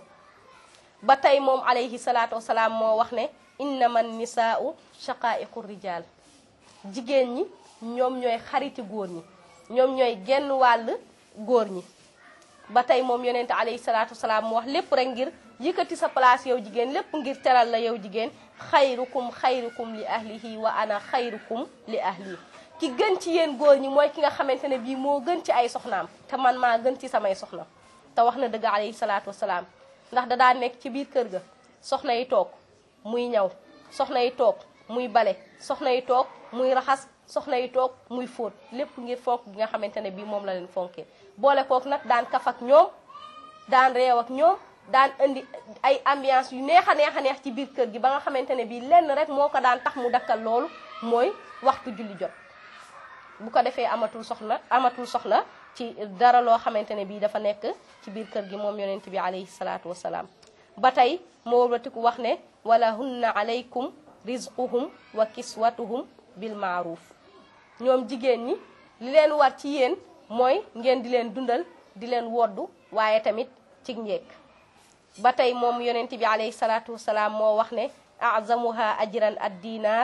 ba tey moom alayhi salaatu wasalaam moo wax ne innama nisaau shaqaiqu rijal jigéen ñi ñoom ñooy xariti góor ñi ñoom ñooy genn wàll góor ñi. ba tey moom yonente alayhi salaatu wasalaam mu wax lépp rek ngir yëkkati sa place yow jigéen lépp ngir teral la yow jigéen xayrukum xayrukum li ahlihi wa ana xayrukum li ahli. ki gën ci yéen góor ñi mooy ki nga xamante ne bii moo gën ci ay soxnaam te man maa gën ci samay soxna. te wax na dëgg alayhi salaatu wasalaam ndax da daa nekk ci biir kër ga soxna yi toog muy ñaw soxna yi toog muy bale soxna yi toog muy raxas soxna yi toog muy fóot lépp ngir fonk gi nga xamante ne bii moom la leen fonkee. boole kook nag daan kaf ak ñoom daan reew ak ñoom daan indi ay ambiance yu neex a neex a neex ci biir kër gi ba nga xamante ne bii lenn rek moo ko daan tax mu dakkal loolu mooy waxtu julli jot. bu ko defee amatul soxla amatul soxla ci dara loo xamante ne bii dafa nekk ci biir kër gi moom yonent bi alayhi salaatu wasalaam. ba tey moo wëlbatiku wax ne wala hunna alaykum rizquhum wa kiswatuhum bil maaruf. ñoom jigéen ñi li leen war ci yéen mooy ngeen di leen dundal di leen woddu waaye tamit ci njekk. ba tey moom yonent bi alayhi salaatu wasalaam moo wax ne azamuha ajran ad dinaar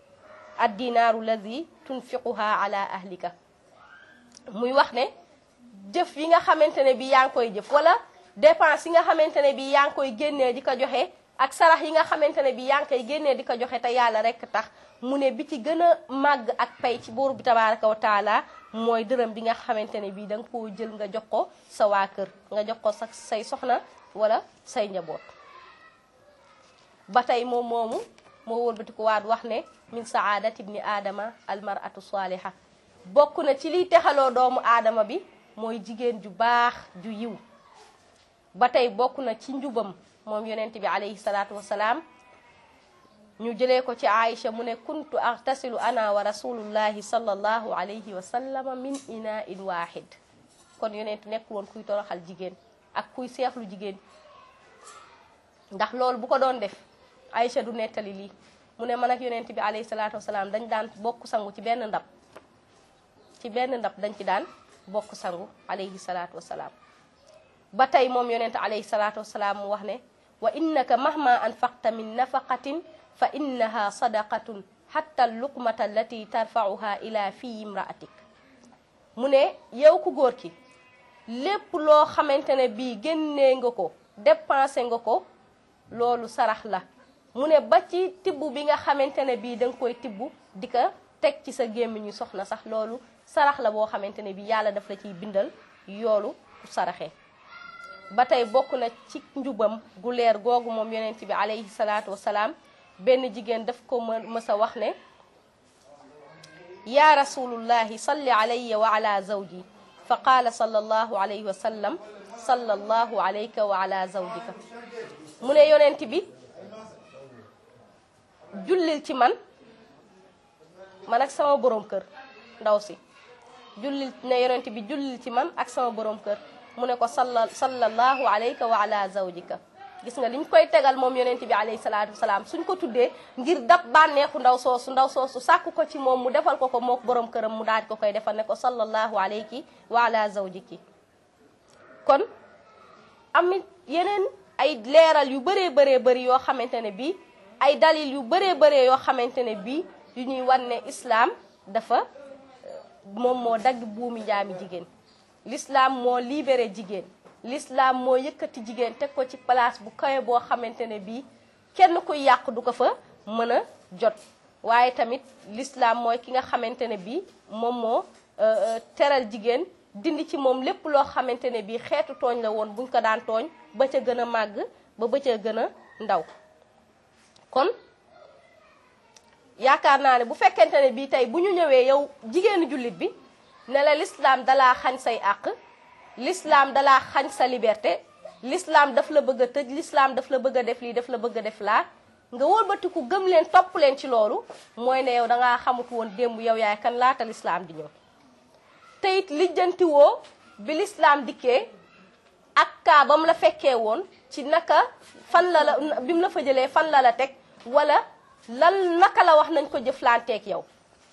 ad dinaaru lazi tunfiquha ala ahlika. muy wax ne jëf yi nga xamante ne bi yaa ngi koy jëf wala dépense yi nga xamante ne bi yaa ngi koy génnee di ko joxe ak sarax yi nga xamante ne bi yaa ngi koy génnee di ko joxe te yàlla rek tax mu ne bi ci gën a màgg ak pay ci buur bi tabaraka wa taala mooy dërëm bi nga xamante ne bi da nga koo jël nga jox ko sa waa kër nga jox ko sa say soxna wala say njaboot. ba tey moom moomu moo wëlbati ko waat wax ne min saadati ibni aadama almaratu saaliha bokk na ci liy texaloo doomu aadama bi mooy jigéen ju baax ju yiw. ba tey bokk na ci njubam moom yonent bi alayhi salaatu wasalaam ñu jëlee ko ci Aïcha mu ne kuntu aghtasilu ana wa rasulullahi sallallahu alayhi wa sallama min ina in wahid. kon yonent nekk woon kuy toroxal jigéen ak kuy seexlu jigéen ndax loolu bu ko doon def Aïcha du nettali lii mu ne man ak yonent bi alayhi salaatu wasalaam dañ daan bokk sangu ci benn ndab ci benn ndab dañ ci daan bokk sangu alayhi salaatu wasalaam. ba tey moom yonent alayhi salaatu wasalaam mu wax ne wa innaka mahma anfaqta min nafaqatin fa innaha sadaqatun hatta luqmata allati tarfa'uha ila fi imra'atik. mu ne yow ku góor ki lépp loo xamante ne bii génnee nga ko dépensé nga ko loolu sarax la. mu ne ba ci tibb bi nga xamante ne bii da nga koy tibb di ko teg ci sa gémmiñu soxna sax loolu sarax la boo xamante ne bii yàlla daf la ciy bindal yoolu ku saraxee. ba tey bokk na ci njubam gu leer googu moom yonent bi alayhi salaatu wasalaam benn jigéen daf ko mës a wax ne ya rasulullahi salli alayya wa ala zawji fa qaala sallallahu alayhi wa sallam sallallahu alayka wa ala zawjika. mu ne yonent bi jullil ci man man ak sama borom kër ndaw si jullil ne yonent bi jullil ci man ak sama borom kër mu ne ko salla sallallahu alayka wa ala zawjika. gis nga liñ koy tegal moom yonent bi alayhi salaatu wasalaam suñ ko tuddee ngir dab bànneexu ndaw soosu ndaw soosu sàkku ko ci moom mu defal ko ko mook borom këram mu daal ko koy defal ne ko sallallahu alayki wa ala zawjiki. kon amit yeneen ay leeral yu bëree bëree bëri yoo xamante ne bii ay dalil yu bëree bëree yoo xamante ne bii yu ñuy wan ne islam dafa moom moo dagg buumi njaami jigéen. l'islam moo libéré jigéen. l'islam moo yëkkati jigéen teg ko ci place bu kawe boo xamante ne bii kenn kuy yàq du ko fa mën a jot. waaye tamit l'islam mooy ki nga xamante ne bii moom moo teral jigéen dindi ci moom lépp loo xamante ne bii xeetu tooñ la woon buñ ko daan tooñ ba ca gën a màgg ba ba ca gën a ndaw. kon yaakaar naa ne bu fekkente ne bii tey bu ñu ñëwee yow jigéenu jullit bi ne la l'islam dalaa xañ say àq, l'islam dalaa xañ sa liberté, l'islam daf la bëgg a tëj, l'islam daf la bëgg a def lii daf la bëgg a def laa, nga wëlbatiku gëm leen topp leen ci loolu, mooy ne yow dangaa xamut woon démb yow yaay kan laata l'islam di ñëw. te it lijjantiwoo bi l'islam dikkee ak kaa ba mu la fekkee woon ci naka fan la la bi mu la fa jëlee fan la la teg wala lan naka la wax nañ ko jëflanteeg yow.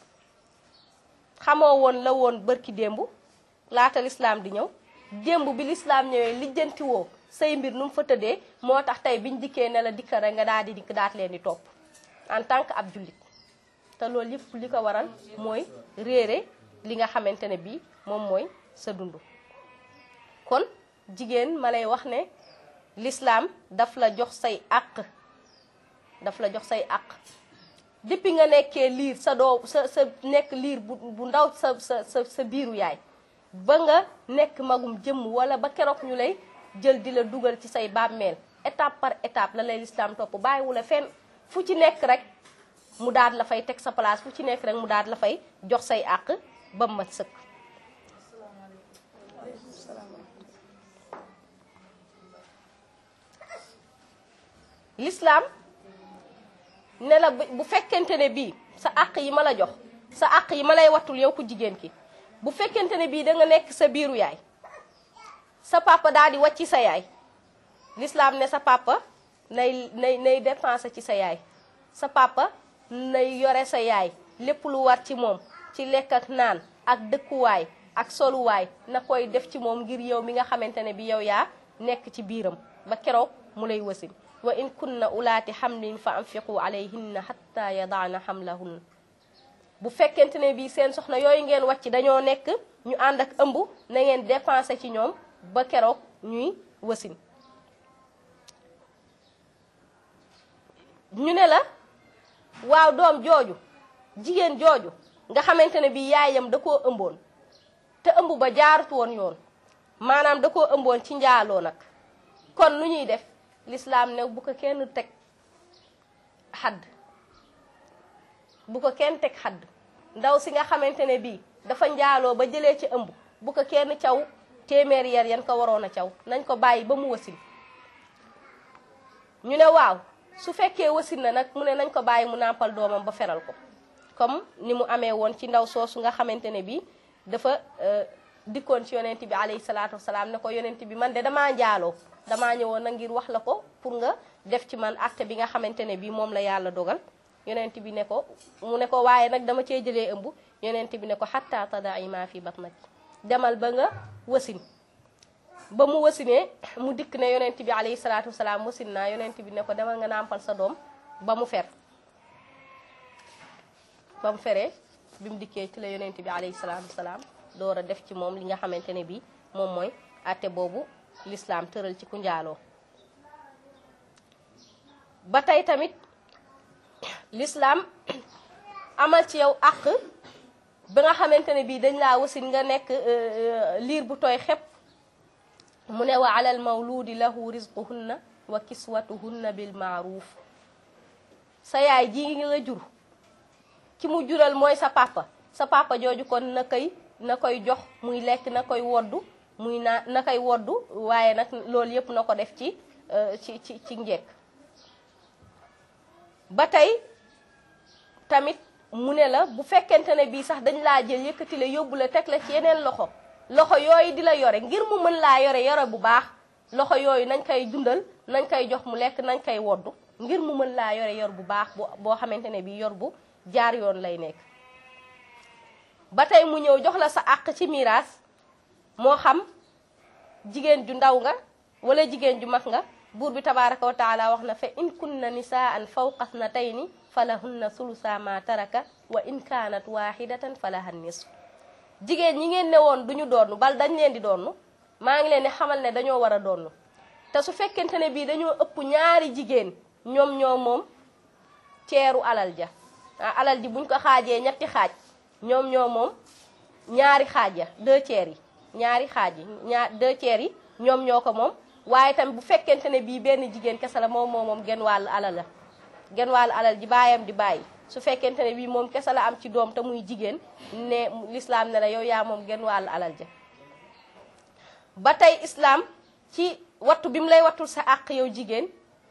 xamoo woon la woon bërki démb laata l'islam di ñëw, démb bi l'islam ñëwee lijjantiwoo say mbir nu mu fa tëddee moo tax tey biñ dikkee ne la dikka rek nga daal di dikk daat leen di topp en tant que ab jullit. te loolu yëpp li ko waral mooy réere li nga xamante ne bii moom mooy sa dund. kon jigéen ma lay wax ne l'islam daf la jox say àq daf la jox say àq depuis nga nekkee liir sa doo sa sa nekk liir bu bu ndaw sa sa sa sa biiru yaay ba nga nekk magum jëmm wala ba keroog ñu lay jël di la dugal ci say bàmmeel étape par étape la lay l'islam topp bàyyiwu la fenn fu ci nekk rek mu daal la fay teg sa place fu ci nekk rek mu daal la fay jox say àq ba mu mat sëkk. l'islam ne la bu fekkente ne bii sa àq yi ma la jox sa àq yi ma lay wattul yow ku jigéen ki bu fekkente ne bii da nga nekk sa biiru yaay sa papa daal di wàcc sa yaay, l'islam ne sa papa nay nay nay dépenser ci sa yaay, sa papa nay yore sa yaay lépp lu war ci moom ci lekk ak naan ak dëkkuwaay ak soluwaay na koy def ci moom ngir yow mi nga xamante ne bi yow yaa nekk ci biiram ba keroog mu lay wasin. wa in kunna ulaati hamlin fa anfiqu alayhinna hatta yadaana hamlahunna. bu fekkente ne bii seen soxna yooyu ngeen wàcc dañoo nekk ñu ànd ak ëmb na ngeen dépenser ci ñoom ba keroog ñuy wasin. ñu ne la waaw doom jooju jigéen jooju nga xamante ne bii yaayam da koo ëmboon te ëmb ba jaarut woon yoon maanaam da koo ëmboon ci njaaloo nag kon nu ñuy def. l'islam ne bu ko kenn teg xadd bu ko kenn teg xadd ndaw si nga xamante ne bii dafa njaaloo ba jëlee ci ëmb bu ko kenn caw téeméer yar yan ko waroon a caw nañ ko bàyyi ba mu wasin. ñu ne waaw su fekkee wasin na nag mu ne nañ ko bàyyi mu nàmpal doomam ba feral ko comme ni mu amee woon ci ndaw soosu nga xamante ne bii dafa dikkoon ci yonent bi alayhi salaatu wasalaam ne ko yonent bi man de damaa njaaloo damaa ñëwoon na ngir wax la ko pour nga def ci man acte bi nga xamante ne bii moom la yàlla dogal. yonent bi ne ko mu ne ko waaye nag dama cee jëlee ëmb yonent bi ne ko hatta tada'i ma fi batnaki demal ba nga wasin. ba mu wasinee mu dikk ne yonent bi alayhi salaatu wasalaam wasin naa yonent bi ne ko demal nga nàmpal sa doom ba mu fer. ba mu feree bi mu dikkee ci la yonent bi alayhi salaatu wasalaam door a def ci moom li nga xamante ne bii moom mooy acte boobu l'islam tëral ci ku njaaloo. ba tey tamit l'islam amal ci yow àq ba nga xamante ne bii dañ laa wasin nga nekk liir bu tooy xepp mu ne wa alal mawludi lahu rizquhunna wa kiswatuhunna bil ma'ruf. sa yaay ji ngi la jur ki mu jural mooy sa papa sa papa jooju kon na koy na koy jox muy lekk na koy woddu muy naa na koy woddu waaye nag loolu yëpp na ko def ci ci ci ci njekk. ba tey tamit mu ne la bu fekkente ne bii sax dañ laa jël yëkkati la yóbbu la teg la ci yeneen loxo loxo yooyu di la yore ngir mu mën laa yore yore bu baax loxo yooyu nañ koy dundal nañ koy jox mu lekk nañ koy woddu ngir mu mën laa yore yor bu baax boo xamante ne bi yor bu jaar yoon lay nekk. ba tey mu ñëw jox la sa àq ci miraas moo xam jigéen ju ndaw nga wala jigéen ju mag nga, buur bi tabaaraka wa taala wax na fa in kunna nisaan fawqa thnatayni falahunna sulusa ma taraka wa in kaanat wahidatan falaha nisfu. jigéen ñi ngeen ne woon duñu doonu bal dañ leen di doonu, maa ngi leen di xamal ne dañoo war a doonu. te su fekkente ne bii dañoo ëpp ñaari jigéen ñoom ñoo moom ceeru alal ja. ah alal ji buñ ko xaajee ñetti xaaj ñoom ñoo moom ñaari xaaj ya deux tiers yi ñaari xaaj yi ñaar deux tiers yi ñoom ñoo ko moom. waaye tamit bu fekkente ne bii benn jigéen kese la moom moom moom genn wàllu alal la genn wàllu alal ji baayam di bàyyi. su fekkente ne bii moom kese la am ci doom te muy jigéen ne lislaam ne la yow yaa moom genn wàllu alal ja. ba tey islaam ci wattu bi mu lay wattul sa àq yow jigéen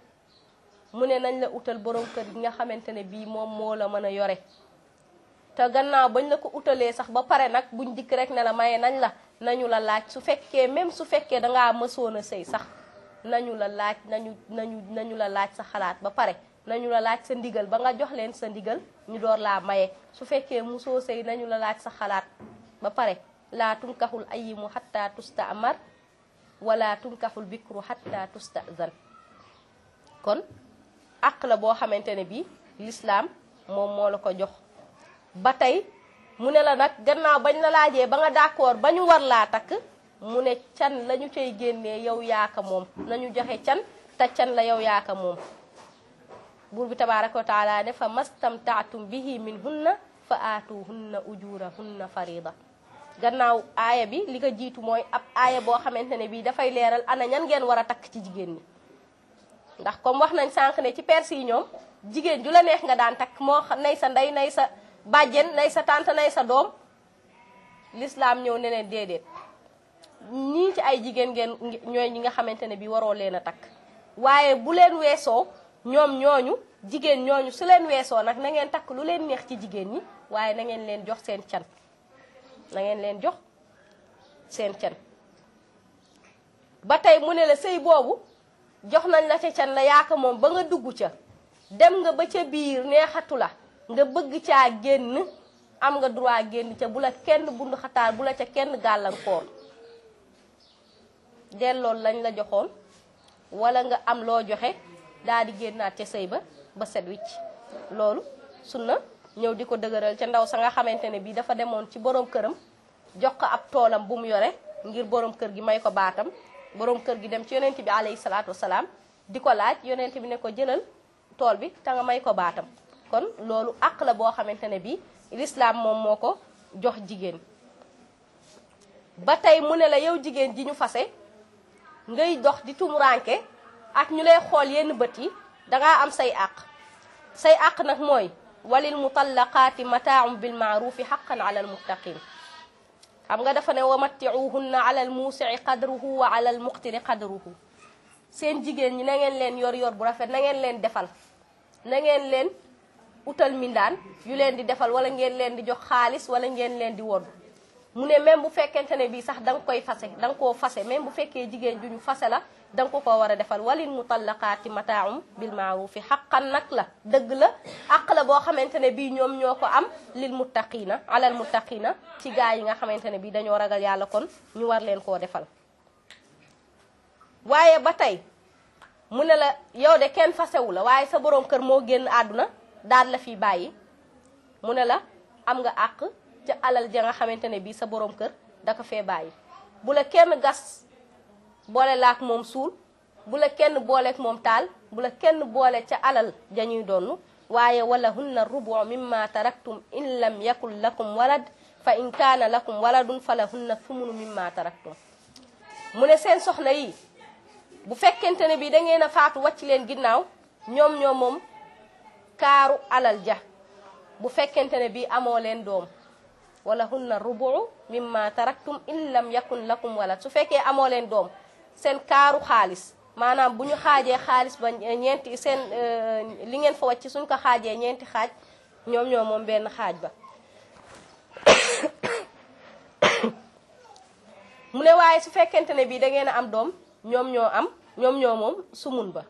mu ne nañ la utal borom kër gi nga xamante ne bii moom moo la mën a yore. te gannaaw bañ la ko utalee sax ba pare nag buñ dikk rek ne la maye nañ la nañu la laaj su fekkee même su fekkee dangaa mësoon a sëy sax nañu la laaj nañu nañu nañu la laaj sa xalaat ba pare nañu la laaj sa ndigal ba nga jox leen sa ndigal ñu door laa maye. su fekkee musoo sëy nañu la laaj sa xalaat ba pare laa tunkaxul ayimu xatta tusta amar wala tunkaxul bikru xatta tusta zan. kon àq la boo xamante ne bii lislaam moom moo la ko jox. ba tey mu ne la nag gannaaw bañ la laajee ba nga d'accord ba ñu war laa takk mu ne can la ñu cay génnee yow yaaka moom nañu joxe can te can la yow yaaka moom. buur bi tabaaraka wa taala ne fa mastamtaatum bihi min hunna fa aatuhunna ujurahunna farida. gannaaw aaya bi li ko jiitu mooy ab aaya boo xamante ne bii dafay leeral ana ñan ngeen war a takk ci jigéen ñi. ndax comme wax nañ sànq ne ci perse yi ñoom jigéen ju la neex nga daan takk moo nay sa ndey nay sa bàjjen nay sa tante nay sa doom. lislaam ñëw ne leen déedéet ñii ci ay jigéen ngeen ñooy ñi nga xamante ne bii waroo leen a takk. waaye bu leen weesoo ñoom ñooñu jigéen ñooñu su leen weesoo nag na ngeen takk lu leen neex ci jigéen ñi waaye na ngeen leen jox seen can na ngeen leen jox seen can. ba tey mu ne la sëy boobu jox nañ la ca can la yaaka moom ba nga dugg ca dem nga ba ca biir neexatu la nga bëgg caa génn am nga droit génn ca bu la kenn bundu xataar bu la ca kenn gàllankoor. dellool lañ la joxoon wala nga am loo joxe daal di génnaat ca sëy ba ba set wicc. loolu sunna ñëw di ko dëgëral ca ndaw sa nga xamante ne bii dafa demoon ci borom këram jox ko ab toolam bu mu yore ngir borom kër gi may ko baatam. borom kër gi dem ci yonent bi alayhi salaatu wasalaam di ko laaj yonent bi ne ko jëlal tool bi te nga may ko baatam. kon loolu àq la boo xamante ne bii lislaam moom moo ko jox jigéen. ba tey mu ne la yow jigéen ji ñu fase ngay dox di tumuranke ak ñu lay xool yenn bët yi dangaa am say àq. say àq nag mooy walil mutallaqaati mataaum bil maarufi xaqan ala al muttaqin. xam nga dafa ne wa mattiuhunna ala al muusi'i qadruhu wa ala al muqtiri qadruhu. seen jigéen ñi na ngeen leen yor yor bu rafet na ngeen leen defal na ngeen leen utal mindaan yu leen di defal wala ngeen leen di jox xaalis wala ngeen leen di wodd. mu ne même bu fekkente ne bii sax da nga koy fase da nga koo fase même bu fekkee jigéen ju ñu fase la da nga ko ko war a defal walil mutallaqaati mataaum bil maarufi xaqan nag la dëgg la àq la boo xamante ne bii ñoom ñoo ko am lil muttaqina alal muttaqina ci gaa yi nga xamante ne bii dañoo ragal yàlla kon ñu war leen koo defal. waaye ba tey mu ne la yow de kenn fasewu la waaye sa borom kër moo génn àdduna daal la fi bàyyi mu ne la am nga àq ca alal ja nga xamante ne bii sa borom kër da ko fee bàyyi. bu la kenn gas boole laak moom suul bu la kenn booleek moom taal bu la kenn boole ca alal ja ñuy donn waaye wala hunna rubu mimma taraktum in lam yakun lakum walad fa in kaana lakum waladun fa la hunna thumunu mimma taraktum. mu ne seen soxna yi bu fekkente ne bii da ngeen a faatu wàcc leen ginnaaw ñoom ñoom moom kaaru alal ja bu fekkente ne bii amoo leen doom. wala hunna rubu mimma taraktum in lam yakun lakum walad su fekkee amoo leen doom seen kaaru xaalis maanaam bu ñu xaajee xaalis ba ñeenti seen li ngeen fa wàcc suñ ko xaajee ñeenti xaaj ñoom ñoo moom benn xaaj ba. mu ne waaye su fekkente ne bii da ngeen a am doom ñoom ñoo am ñoom ñoo moom sumun ba.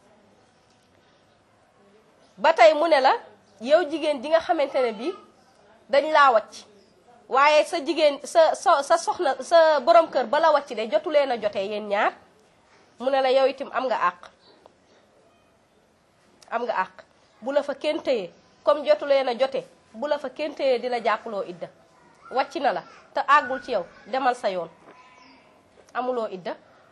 ba tey mu ne la yow jigéen ji nga xamante ne bii dañ laa wàcc waaye sa jigéen sa sa sa soxna sa borom kër ba la wàcc de jotulee na jotee yéen ñaar mu ne la yow itam am nga àq am nga àq bu la fa kenn téye comme jotulee na jote bu la fa kenn téye di la jàppaloo idda wàcc na la te àggul ci yow demal sa yoon amuloo idda.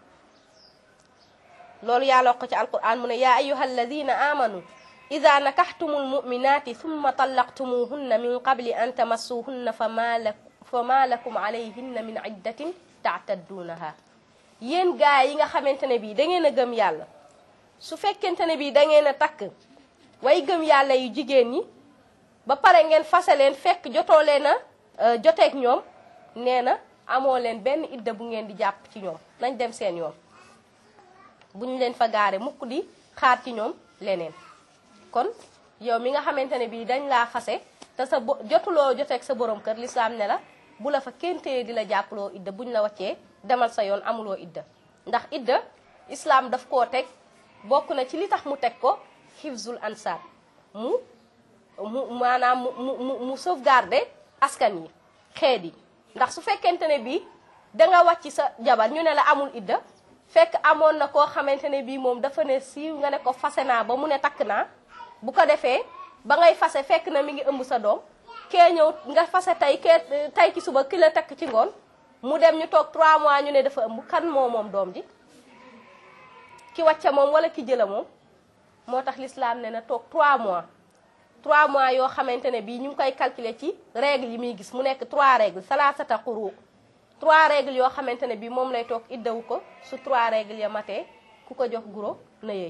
loolu yàlla wax ko ci alquran mu ne yaa ayyuha alladina amanu ida nakaxtumul muminati summa tallaqtumuhunna min qabli an tamassuhunna fama lakum alayhinna min iddatin taatadduunaha. yéen gaa yi nga xamante ne bii da ngeen a gëm yàlla su fekkente ne bii da ngeen a takk way gëm yàlla yu jigéen ñi ba pare ngeen fase leen fekk jotoo leen a joteeg ñoom nee na amoo leen benn idda bu ngeen di jàpp ci ñoom nañ dem seen yoon bu ñu leen fa gaare mukk di xaar ci ñoom leneen. kon yow mi nga xamante ne bii dañ laa fase te sa bo jotuloo joteeg sa borom kër lislaam ne la bu la fa kenn téye di la jàppaloo idda buñ la waccee demal sa yoon amuloo idda. ndax idda islaam daf koo teg bokk na ci li tax mu teg ko hifzul ansar mu mu maanaam mu mu mu sauvegarder askan yi xeet yi. ndax su fekkente ne bii danga wàcc sa jabar ñu ne la amul idda fekk amoon na koo xamante ne bii moom dafa ne siiw nga ne ko fase naa ba mu ne takk naa bu ko defee ba ngay fase fekk na mi ngi ëmb sa doom kee ñëw nga fase tey kee tey ci suba ki la takk ci ngoon mu dem ñu toog trois mois ñu ne dafa ëmb kan moo moom doom ji ki wàcca moom wala ki jëla moom. moo tax l'islam ne na toog trois mois trois mois yoo xamante ne bii ñu ngi koy calculer ci règles yi muy gis mu nekk trois règles salaasata quru trois règles yoo xamante ne bii moom lay toog iddawu ko su trois règles ya matee ku ko jox guro na yëy.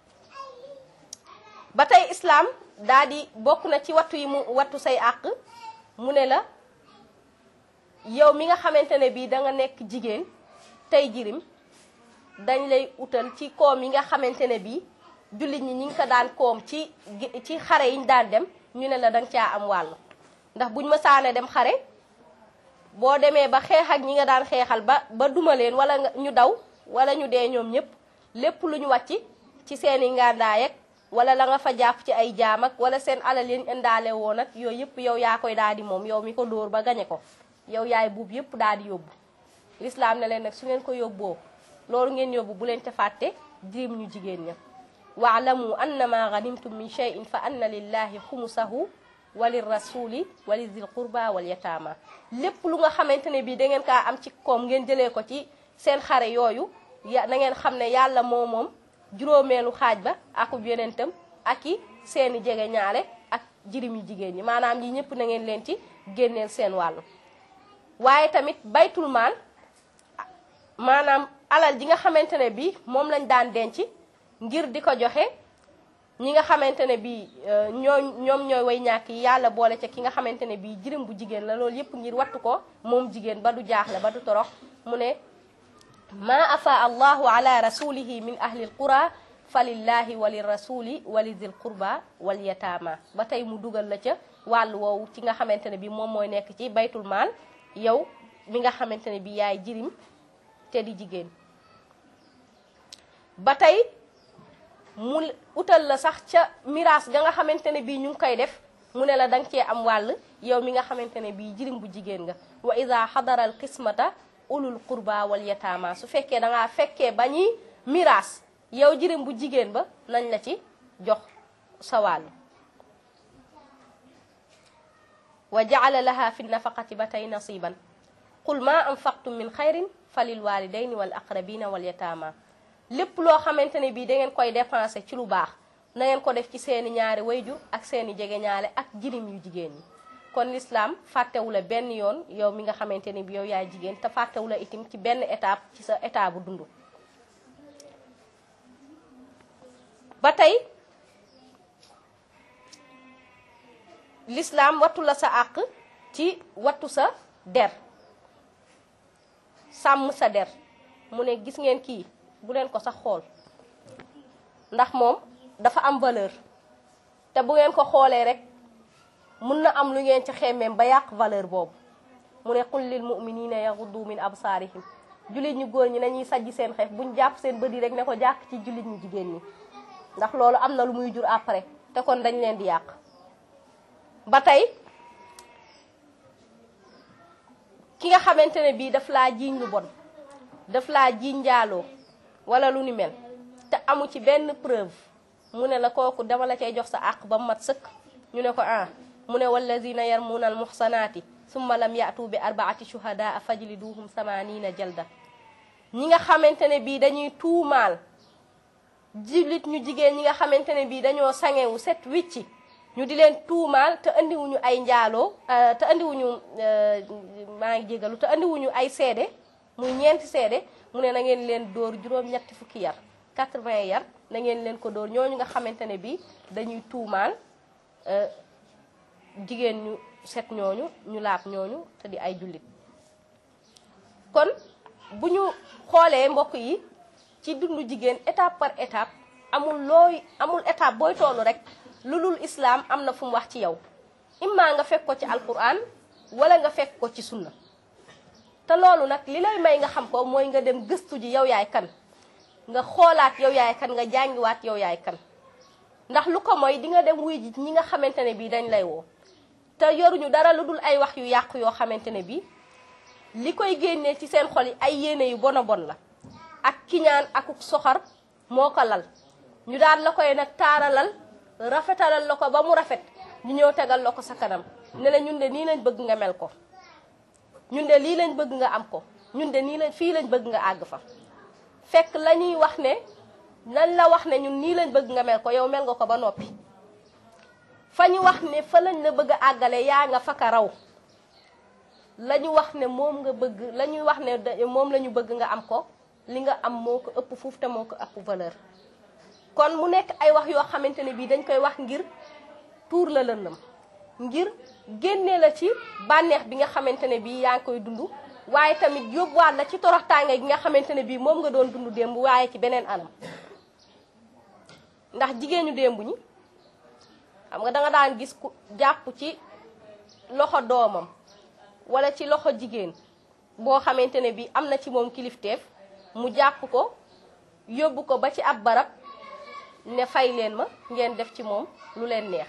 ba tey islam daa di bokk na ci wattu yi mu wattu say àq mu ne la yow mi nga xamante ne bii danga nekk jigéen tey jirim dañ lay utal ci koom yi nga xamante ne bii jullit ñi ñi ngi ko daan koom ci ci xare yi ñu daan dem ñu ne la danga caa am wàll. ndax buñ ma saane dem xare boo demee ba xeex ak ñi nga daan xeexal ba ba duma leen wala ñu daw wala ñu dee ñoom ñëpp lépp lu ñu wàcc ci seeni ngàndaay ak wala la nga fa jàpp ci ay jaam ak wala seen alal yéen indaale woon ak yooyu yëpp yow yaa koy daal di moom yow mi ko dóor ba gañe ko yow yaay buub yëpp daal di yóbbu. lislaam ne leen nag su ngeen ko yóbboo loolu ngeen yóbbu bu leen ca fàtte jirim ñu jigéen ña. waalamu annama ganimtum min cheyin fa anna lillahi xumusahu walil rasuli wali zil qurba wal yataama. lépp lu nga xamante ne bii da ngeen kaa am ci koom ngeen jëlee ko ci seen xare yooyu ya na ngeen xam ne yàlla moo moom juróomeelu xaaj ba akub yonentam ak i seeni jege ñaale ak jirim yi jigéen ñi maanaam ñi ñëpp na ngeen leen ci génneel seen wàllu. waaye tamit baytul maal maanaam alal ji nga xamante ne bii moom lañ daan denc ngir di ko joxe ñi nga xamante ne bii ñoo ñoom ñooy way ñàkk yi yàlla boole ca ki nga xamante ne bii jirim bu jigéen la loolu yëpp ngir wattu ko moom jigéen ba du jaaxle ba du torox mu ne ma afa allahu ala rasulihi min ahli alqura fa lillahi wa lirasuli wa li zil qurba wal yataama. ba tey mu dugal la ca wàllu woowu ci nga xamante ne bii moom mooy nekk ci baytul maal yow mi nga xamante ne bii yaay jirim te di jigéen. ba tey mu utal la sax ca miraas ga nga xamante ne bii ñu ngi koy def mu ne la danga cee am wàll yow mi nga xamante ne bii jirim bu jigéen nga. wa ida xadara al qismata ulul qurba wal yataama su fekkee dangaa fekkee ba ñuy miraas yow jirim bu jigéen ba nañ la ci jox sa wàll. wa jaala laha fi nafaqati ba tey nasiban qul ma anfaqtum min xayrin fa lil walidayni wal aqrabina wal yataama. lépp loo xamante ne bii da ngeen koy dépensé ci lu baax na ngeen ko def ci seeni ñaari wayjur ak seeni jege ñaale ak jirim yu jigéen ñi. kon l'islam fàttewu la benn yoon yow mi nga xamante ne bii yow yaay jigéen te fàttewu la itam ci benn étape ci sa état bu dund. ba tey l'islam wattu la sa àq ci wattu sa der sàmm sa der mu ne gis ngeen kii bu leen ko sax xool ndax moom dafa am valeur te bu ngeen ko xoolee rek mun na am lu ngeen ci xemmeem ba yàq valeur boobu mu ne qul lil muminina yaghuddu min absaarihim jullit ñu góor ñi nañuy sajji seen xef buñ jàpp seen bët yi rek ne ko jàkk ci jullit ñu jigéen ñi ndax loolu am na lu muy jur après te kon dañ leen di yàq. ba tey ki nga xamante ne bii daf laa jiiñ lu bon daf laa jiiñ njaaloo wala lu ni mel te amu ci benn preuve mu ne la kooku dama la cay jox sa àq ba mu mat sëkk ñu ne ko ah mu ne wallazina yarmuuna al muhsanaati summa lam yaatu bi arbaati shuhadaa fajliduhum samanina jalda ñi nga xamante ne bii dañuy tuumaal jullit ñu jigéen ñi nga xamante ne bii dañoo sangewu set wicci ñu di leen tuumaal te andiwuñu ay njaaloo te andiwuñu maa ngi jégalu te andiwuñu ay seede muy ñeenti seede mu ne na ngeen leen dóor juróom-ñetti fukki yar quatre-vingts yar na ngeen leen ko dóor ñooñu nga xamante ne bii dañuy tuumaal jigéen ñu set ñooñu ñu laab ñooñu te di ay jullit. kon bu ñu xoolee mbokk yi ci dundu jigéen étape par étape amul looy amul étape booy tollu rek lu dul islam am na fu mu wax ci yow imma nga fekk ko ci alquran wala nga fekk ko ci sunna te loolu nag li lay may nga xam ko mooy nga dem gëstu ji yow yaay kan nga xoolaat yow yaay kan nga jàngiwaat yow yaay kan ndax lu ko mooy di nga dem wuy ji ñi nga xamante ne bii dañ lay woo te yoruñu dara lu dul ay wax yu yàqu yoo xamante ne bii li koy génnee ci seen xol yi ay yéene yu bon a bon la ak kiñaan akuk soxar moo ko lal ñu daal la koy nag taaralal rafetalal la ko ba mu rafet ñu ñëw tegal la ko sa kanam ne la ñun de nii lañ bëgg nga mel ko ñun de lii lañ bëgg nga am ko ñun de nii lañ fii lañ bëgg nga àgg fa fekk la ñuy wax ne nañ la wax ne ñun nii lañ bëgg nga mel ko yow mel nga ko ba noppi fa ñu wax ne fa lañ la bëgg a àggale yaa nga fa ka raw la ñu wax ne moom nga bëgg la ñuy wax ne moom la ñu bëgg nga am ko li nga am moo ko ëpp fuuf te moo ko ëpp valeur kon mu nekk ay wax yoo xamante ne bii dañ koy wax ngir tuur la lëndëm ngir génne la ci bànneex bi nga xamante ne bii yaa ngi koy dund waaye tamit yóbbuwaat la ci toroxtaange gi nga xamante ne bii moom nga doon dund démb waaye ci beneen anam ndax jigéenu démb ñi xam nga danga daan gis ku jàpp ci loxo doomam wala ci loxo jigéen boo xamante ne bii am na ci moom kilifteef mu jàpp ko yóbbu ko ba ci ab barab ne fay leen ma ngeen def ci moom lu leen neex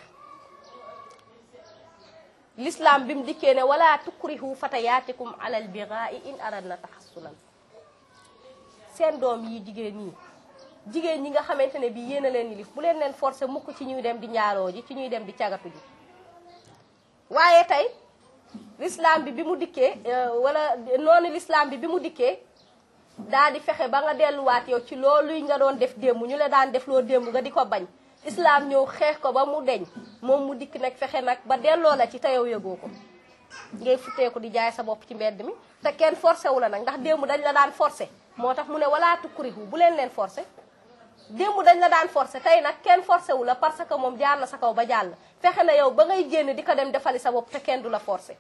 l'islam bi mu dikkee ne wala tukrihu fatayaatikum alal bighaa'i in aradna taxassunan seen doom yi jigéen ñi jigéen ñi nga xamante ne bii yéen a leen yilif bu leen leen forcé mukk ci ñuy dem di njaaloo ji ci ñuy dem di cagatu ji waaye tey l'islam bi bi mu dikkee wala noonu l'islam bi bi mu dikkee daa di fexe ba nga delluwaat yow ci loolu nga doon def démb ñu la daan def loo démb nga di ko bañ islam ñëw xeex ko ba mu deñ moom mu dikk nag fexe nag ba delloo la ci te yow yëgoo ko ngay futteeku di jaay sa bopp ci mbedd mi te kenn forcé wu la nag ndax démb dañ la daan forcé moo tax mu ne wala tukrihu bu leen leen forcé démb dañ la daan forcé tey nag kenn forcé wu la parce que moom jaar na sa kaw ba jàll fexe na yow ba ngay génn di ko dem defali sa bopp te kenn du la forcé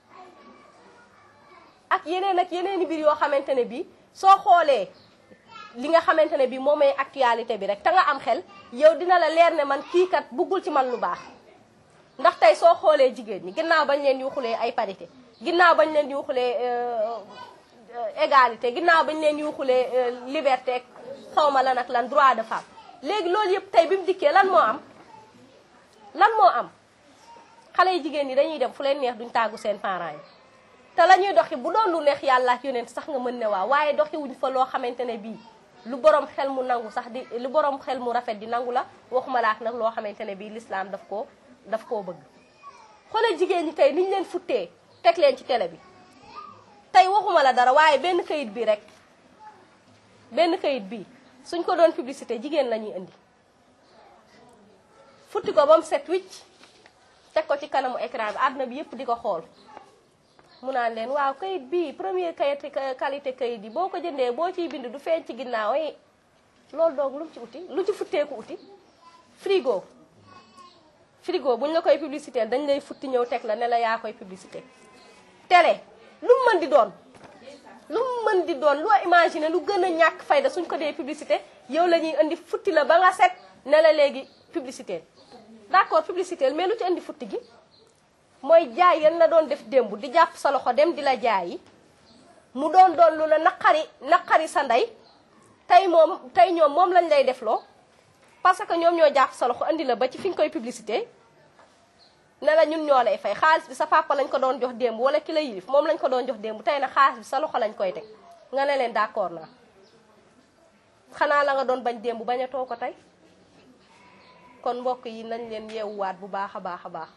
ak yeneen ak yeneen i mbir yoo xamante ne bii soo xoolee li nga xamante ne bii moom mooy actualité bi rek te nga am xel yow dina la leer ne man kii kat buggul ci man lu baax ndax tey soo xoolee jigéen ñi ginnaaw bañ leen yuuxulee ay parité ginnaaw bañ leen yuuxulee égalité ginnaaw bañ leen yuuxulee liberté xawma lan ak lan droit de femme léegi loolu yëpp tey bi mu dikkee lan moo am lan moo am xale yi jigéen ñi dañuy dem fu leen neex duñ tàggu seen parents yi te la ñuy doxi bu doon lu neex yàlla ak yonent sax nga mën ne waaw waaye doxi wuñ fa loo xamante ne bii lu borom xel mu nangu sax di lu borom xel mu rafet di nangu la waxuma laak nag loo xamante ne bii l'islam daf koo daf koo bëgg xoolal jigéen ñi tey niñ leen futtee teg leen ci télé bi tey waxuma la dara waaye benn kayit bi rek benn kayit bi suñ ko doon publicité jigéen la ñuy indi futti ko ba mu set wicc teg ko ci kanamu écran bi àdduna bi yëpp di ko xool mu naan leen waaw kayit bii premier kayit qualité kayit yi boo ko jëndee boo ciy bind du feeñ ci ginnaaw yi loolu doog lu mu ci uti lu ci futteeku uti frigo frigo buñ la koy publicité dañ lay futti ñëw teg la ne la yaa koy publicité télé lu mu mën di doon lu mu mën di doon loo imaginer lu gën a ñàkk fayda suñ ko dee publicité yow la ñuy indi futti la ba nga set ne la léegi publicité d'accord publicité mais lu ci indi futti gi mooy jaay yan la doon def démb di jàpp sa loxo dem di la jaayi mu doon doon lu la naqari naqari sa ndey tey moom tey ñoom moom lañ lay defloo parce que ñoom ñoo jàpp sa loxo andi la ba ci fi nga koy publicité ne la ñun ñoo lay fay xaalis bi sa papa lañ ko doon jox démb wala ki la yilif moom lañ ko doon jox démb tey na xaalis bi sa loxo lañ koy teg nga ne leen d'accord naa xanaa la nga doon bañ démb bañatoo ko tey. kon mbokk yi nañ leen yeewuwaat bu baax a baax a baax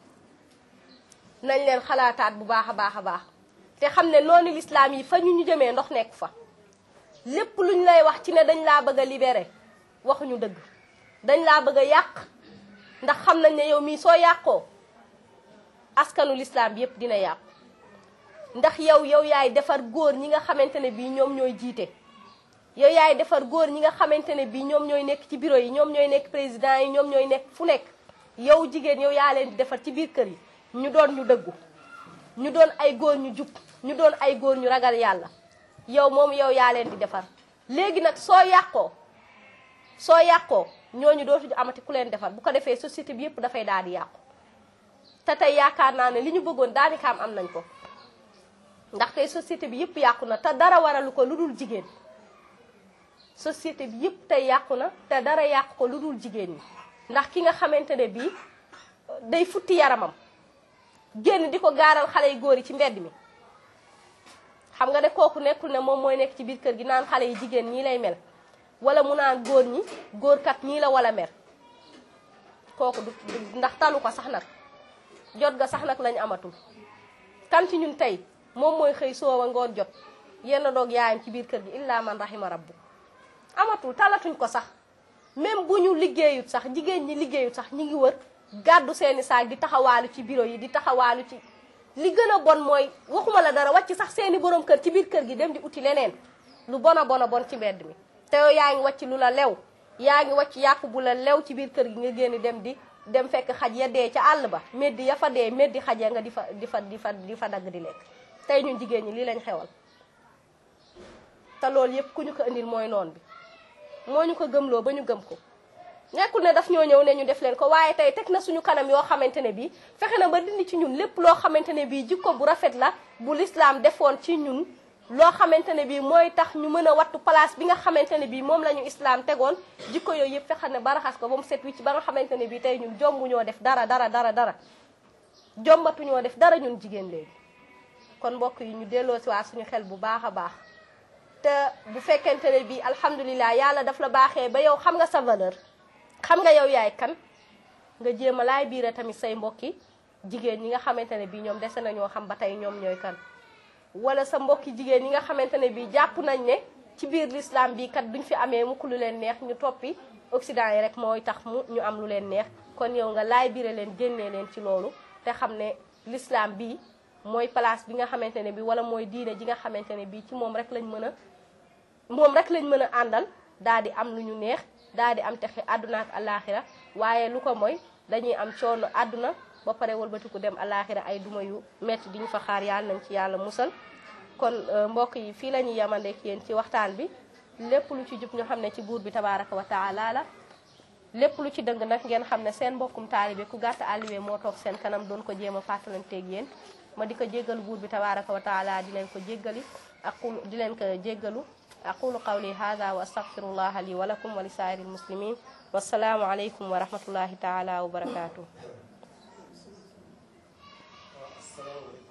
nañ leen xalaataat bu baax a baax a baax te xam ne noonu lislaam yi fa ñu ñu jëmee ndox nekk fa lépp luñ lay wax ci ne dañ laa bëgg a libéré waxuñu dëgg dañ laa bëgg a yàq ndax xam nañ ne yow mii soo yàqoo askanu lislaam bi yépp dina yàqu ndax yow yow yaay defar góor ñi nga xamante ne bii ñoom ñooy jiite yow yaay defar góor ñi nga xamante ne bii ñoom ñooy nekk ci bureau yi ñoom ñooy nekk président yi ñoom ñooy nekk fu nekk yow jigéen yow yaa leen di defar ci biir kër yi ñu doon ñu dëggu ñu doon ay góor ñu jub ñu doon ay góor ñu ragal yàlla yow moom yow yaa leen di defar léegi nag soo yàqoo soo yàqoo ñooñu dootuñu amati ku leen defar bu ko defee société bi yépp dafay daal di yàqu te tey yaakaar naa ne li ñu bëggoon daanaka am am nañ ko ndax tey société bi yépp yàqu na te dara waralu ko lu dul jigéen société bi yépp tey yàqu na te dara yàqu ko lu dul jigéen ñi ndax ki nga xamante ne bii day futti yaramam génn di ko gaaral xale yu góor yi ci mbedd mi xam nga de kooku nekkul ne moom mooy nekk ci biir kër gi naan xale yi jigéen ñii lay mel wala mu naan góor ñi góor kat ñii la wala mer kooku du ndax talu ko sax nag jot ga sax nag lañ amatul kan ci ñun tey moom mooy xëy soowa ngoon jot yenn doog yaayam ci biir kër gi illa man rahima rabbu amatul talatuñ ko sax même bu ñu liggéeyut sax jigéen ñi liggéeyut sax ñi ngi wër gàddu seeni saag di taxawaalu ci bureau yi di taxawaalu ci li gën a bon mooy waxuma la dara wàcc sax seeni borom kër ci biir kër gi dem di uti leneen lu bon a bon a bon ci mbedd mi te yow yaa ngi wàcc lu la lew yaa ngi wàcc yàpp bu la lew ci biir kër gi nga génn dem di dem fekk xaj ya dee ca àll ba meddi ya fa dee meddi xaj ya nga di fa di fa di fa di fa dagg di lekk tey ñun jigéen ñi lii lañ xewal te loolu yépp ku ñu ko indil mooy noon bi moo ñu ko gëmloo ba ñu gëm ko nekkul ne daf ñoo ñëw ne ñu def leen ko waaye tey teg na suñu kanam yoo xamante ne bii fexe na ba dindi ci ñun lépp loo xamante ne bii jikko bu rafet la bu lislaam defoon ci ñun loo xamante ne bii mooy tax ñu mën a wattu place bi nga xamante ne bii moom la ñu islaam tegoon jikko yooyu yëpp fexe na ba raxas ko ba mu set wicc ba nga xamante ne bii tey ñun jombu ñoo def dara dara dara dara jombatu ñoo def dara ñun jigéen léegi kon mbokk yi ñu delloo si waa suñu xel bu baax a baax te bu fekkente ne bii alhamdulilah yàlla daf la baaxee ba yow xam nga sa valeur xam nga yow yaay kan nga jéem a laay biira tamit say mbokki jigéen ñi nga xamante ne bii ñoom dese nañoo xam ba tey ñoom ñooy kan wala sa mbokki jigéen ñi nga xamante ne bii jàpp nañ ne ci biir l'islam bii kat duñ fi amee mukk lu leen neex ñu toppi Occident yi rek mooy tax mu ñu am lu leen neex kon yow nga laay biira leen génnee leen ci loolu te xam ne l'islam bii mooy place bi nga xamante ne bii wala mooy diine ji nga xamante ne bii ci moom rek lañ mën a moom rek lañ mën a àndal daal di am lu ñu neex daal di am texe àdduna ak alaaxira waaye lu ko mooy dañuy am coono àdduna ba pare wëlbatiku dem alaaxira ay duma yu metti di ñu fa xaar yàlla nañ ci yàlla musal kon mbokk yi fii la ñuy yamandeek yéen ci waxtaan bi lépp lu ci jub ñu xam ne ci buur bi tabaraka wa taala la lépp lu ci dëng nag ngeen xam ne seen mbokkum taalibe ku gàtt àlliwee moo toog seen kanam doon ko jéem a fàttalanteeg yéen ma di ko jéggal buur bi tabaraka wa taala di leen ko jéggali aqulu di leen ko jéggalu aqulu qawli hadha wa astaghfirullaha li wa lakum wa li saa'iril muslimin wassalaamu alaykum wa rahmatullahi taala wa barakatuh.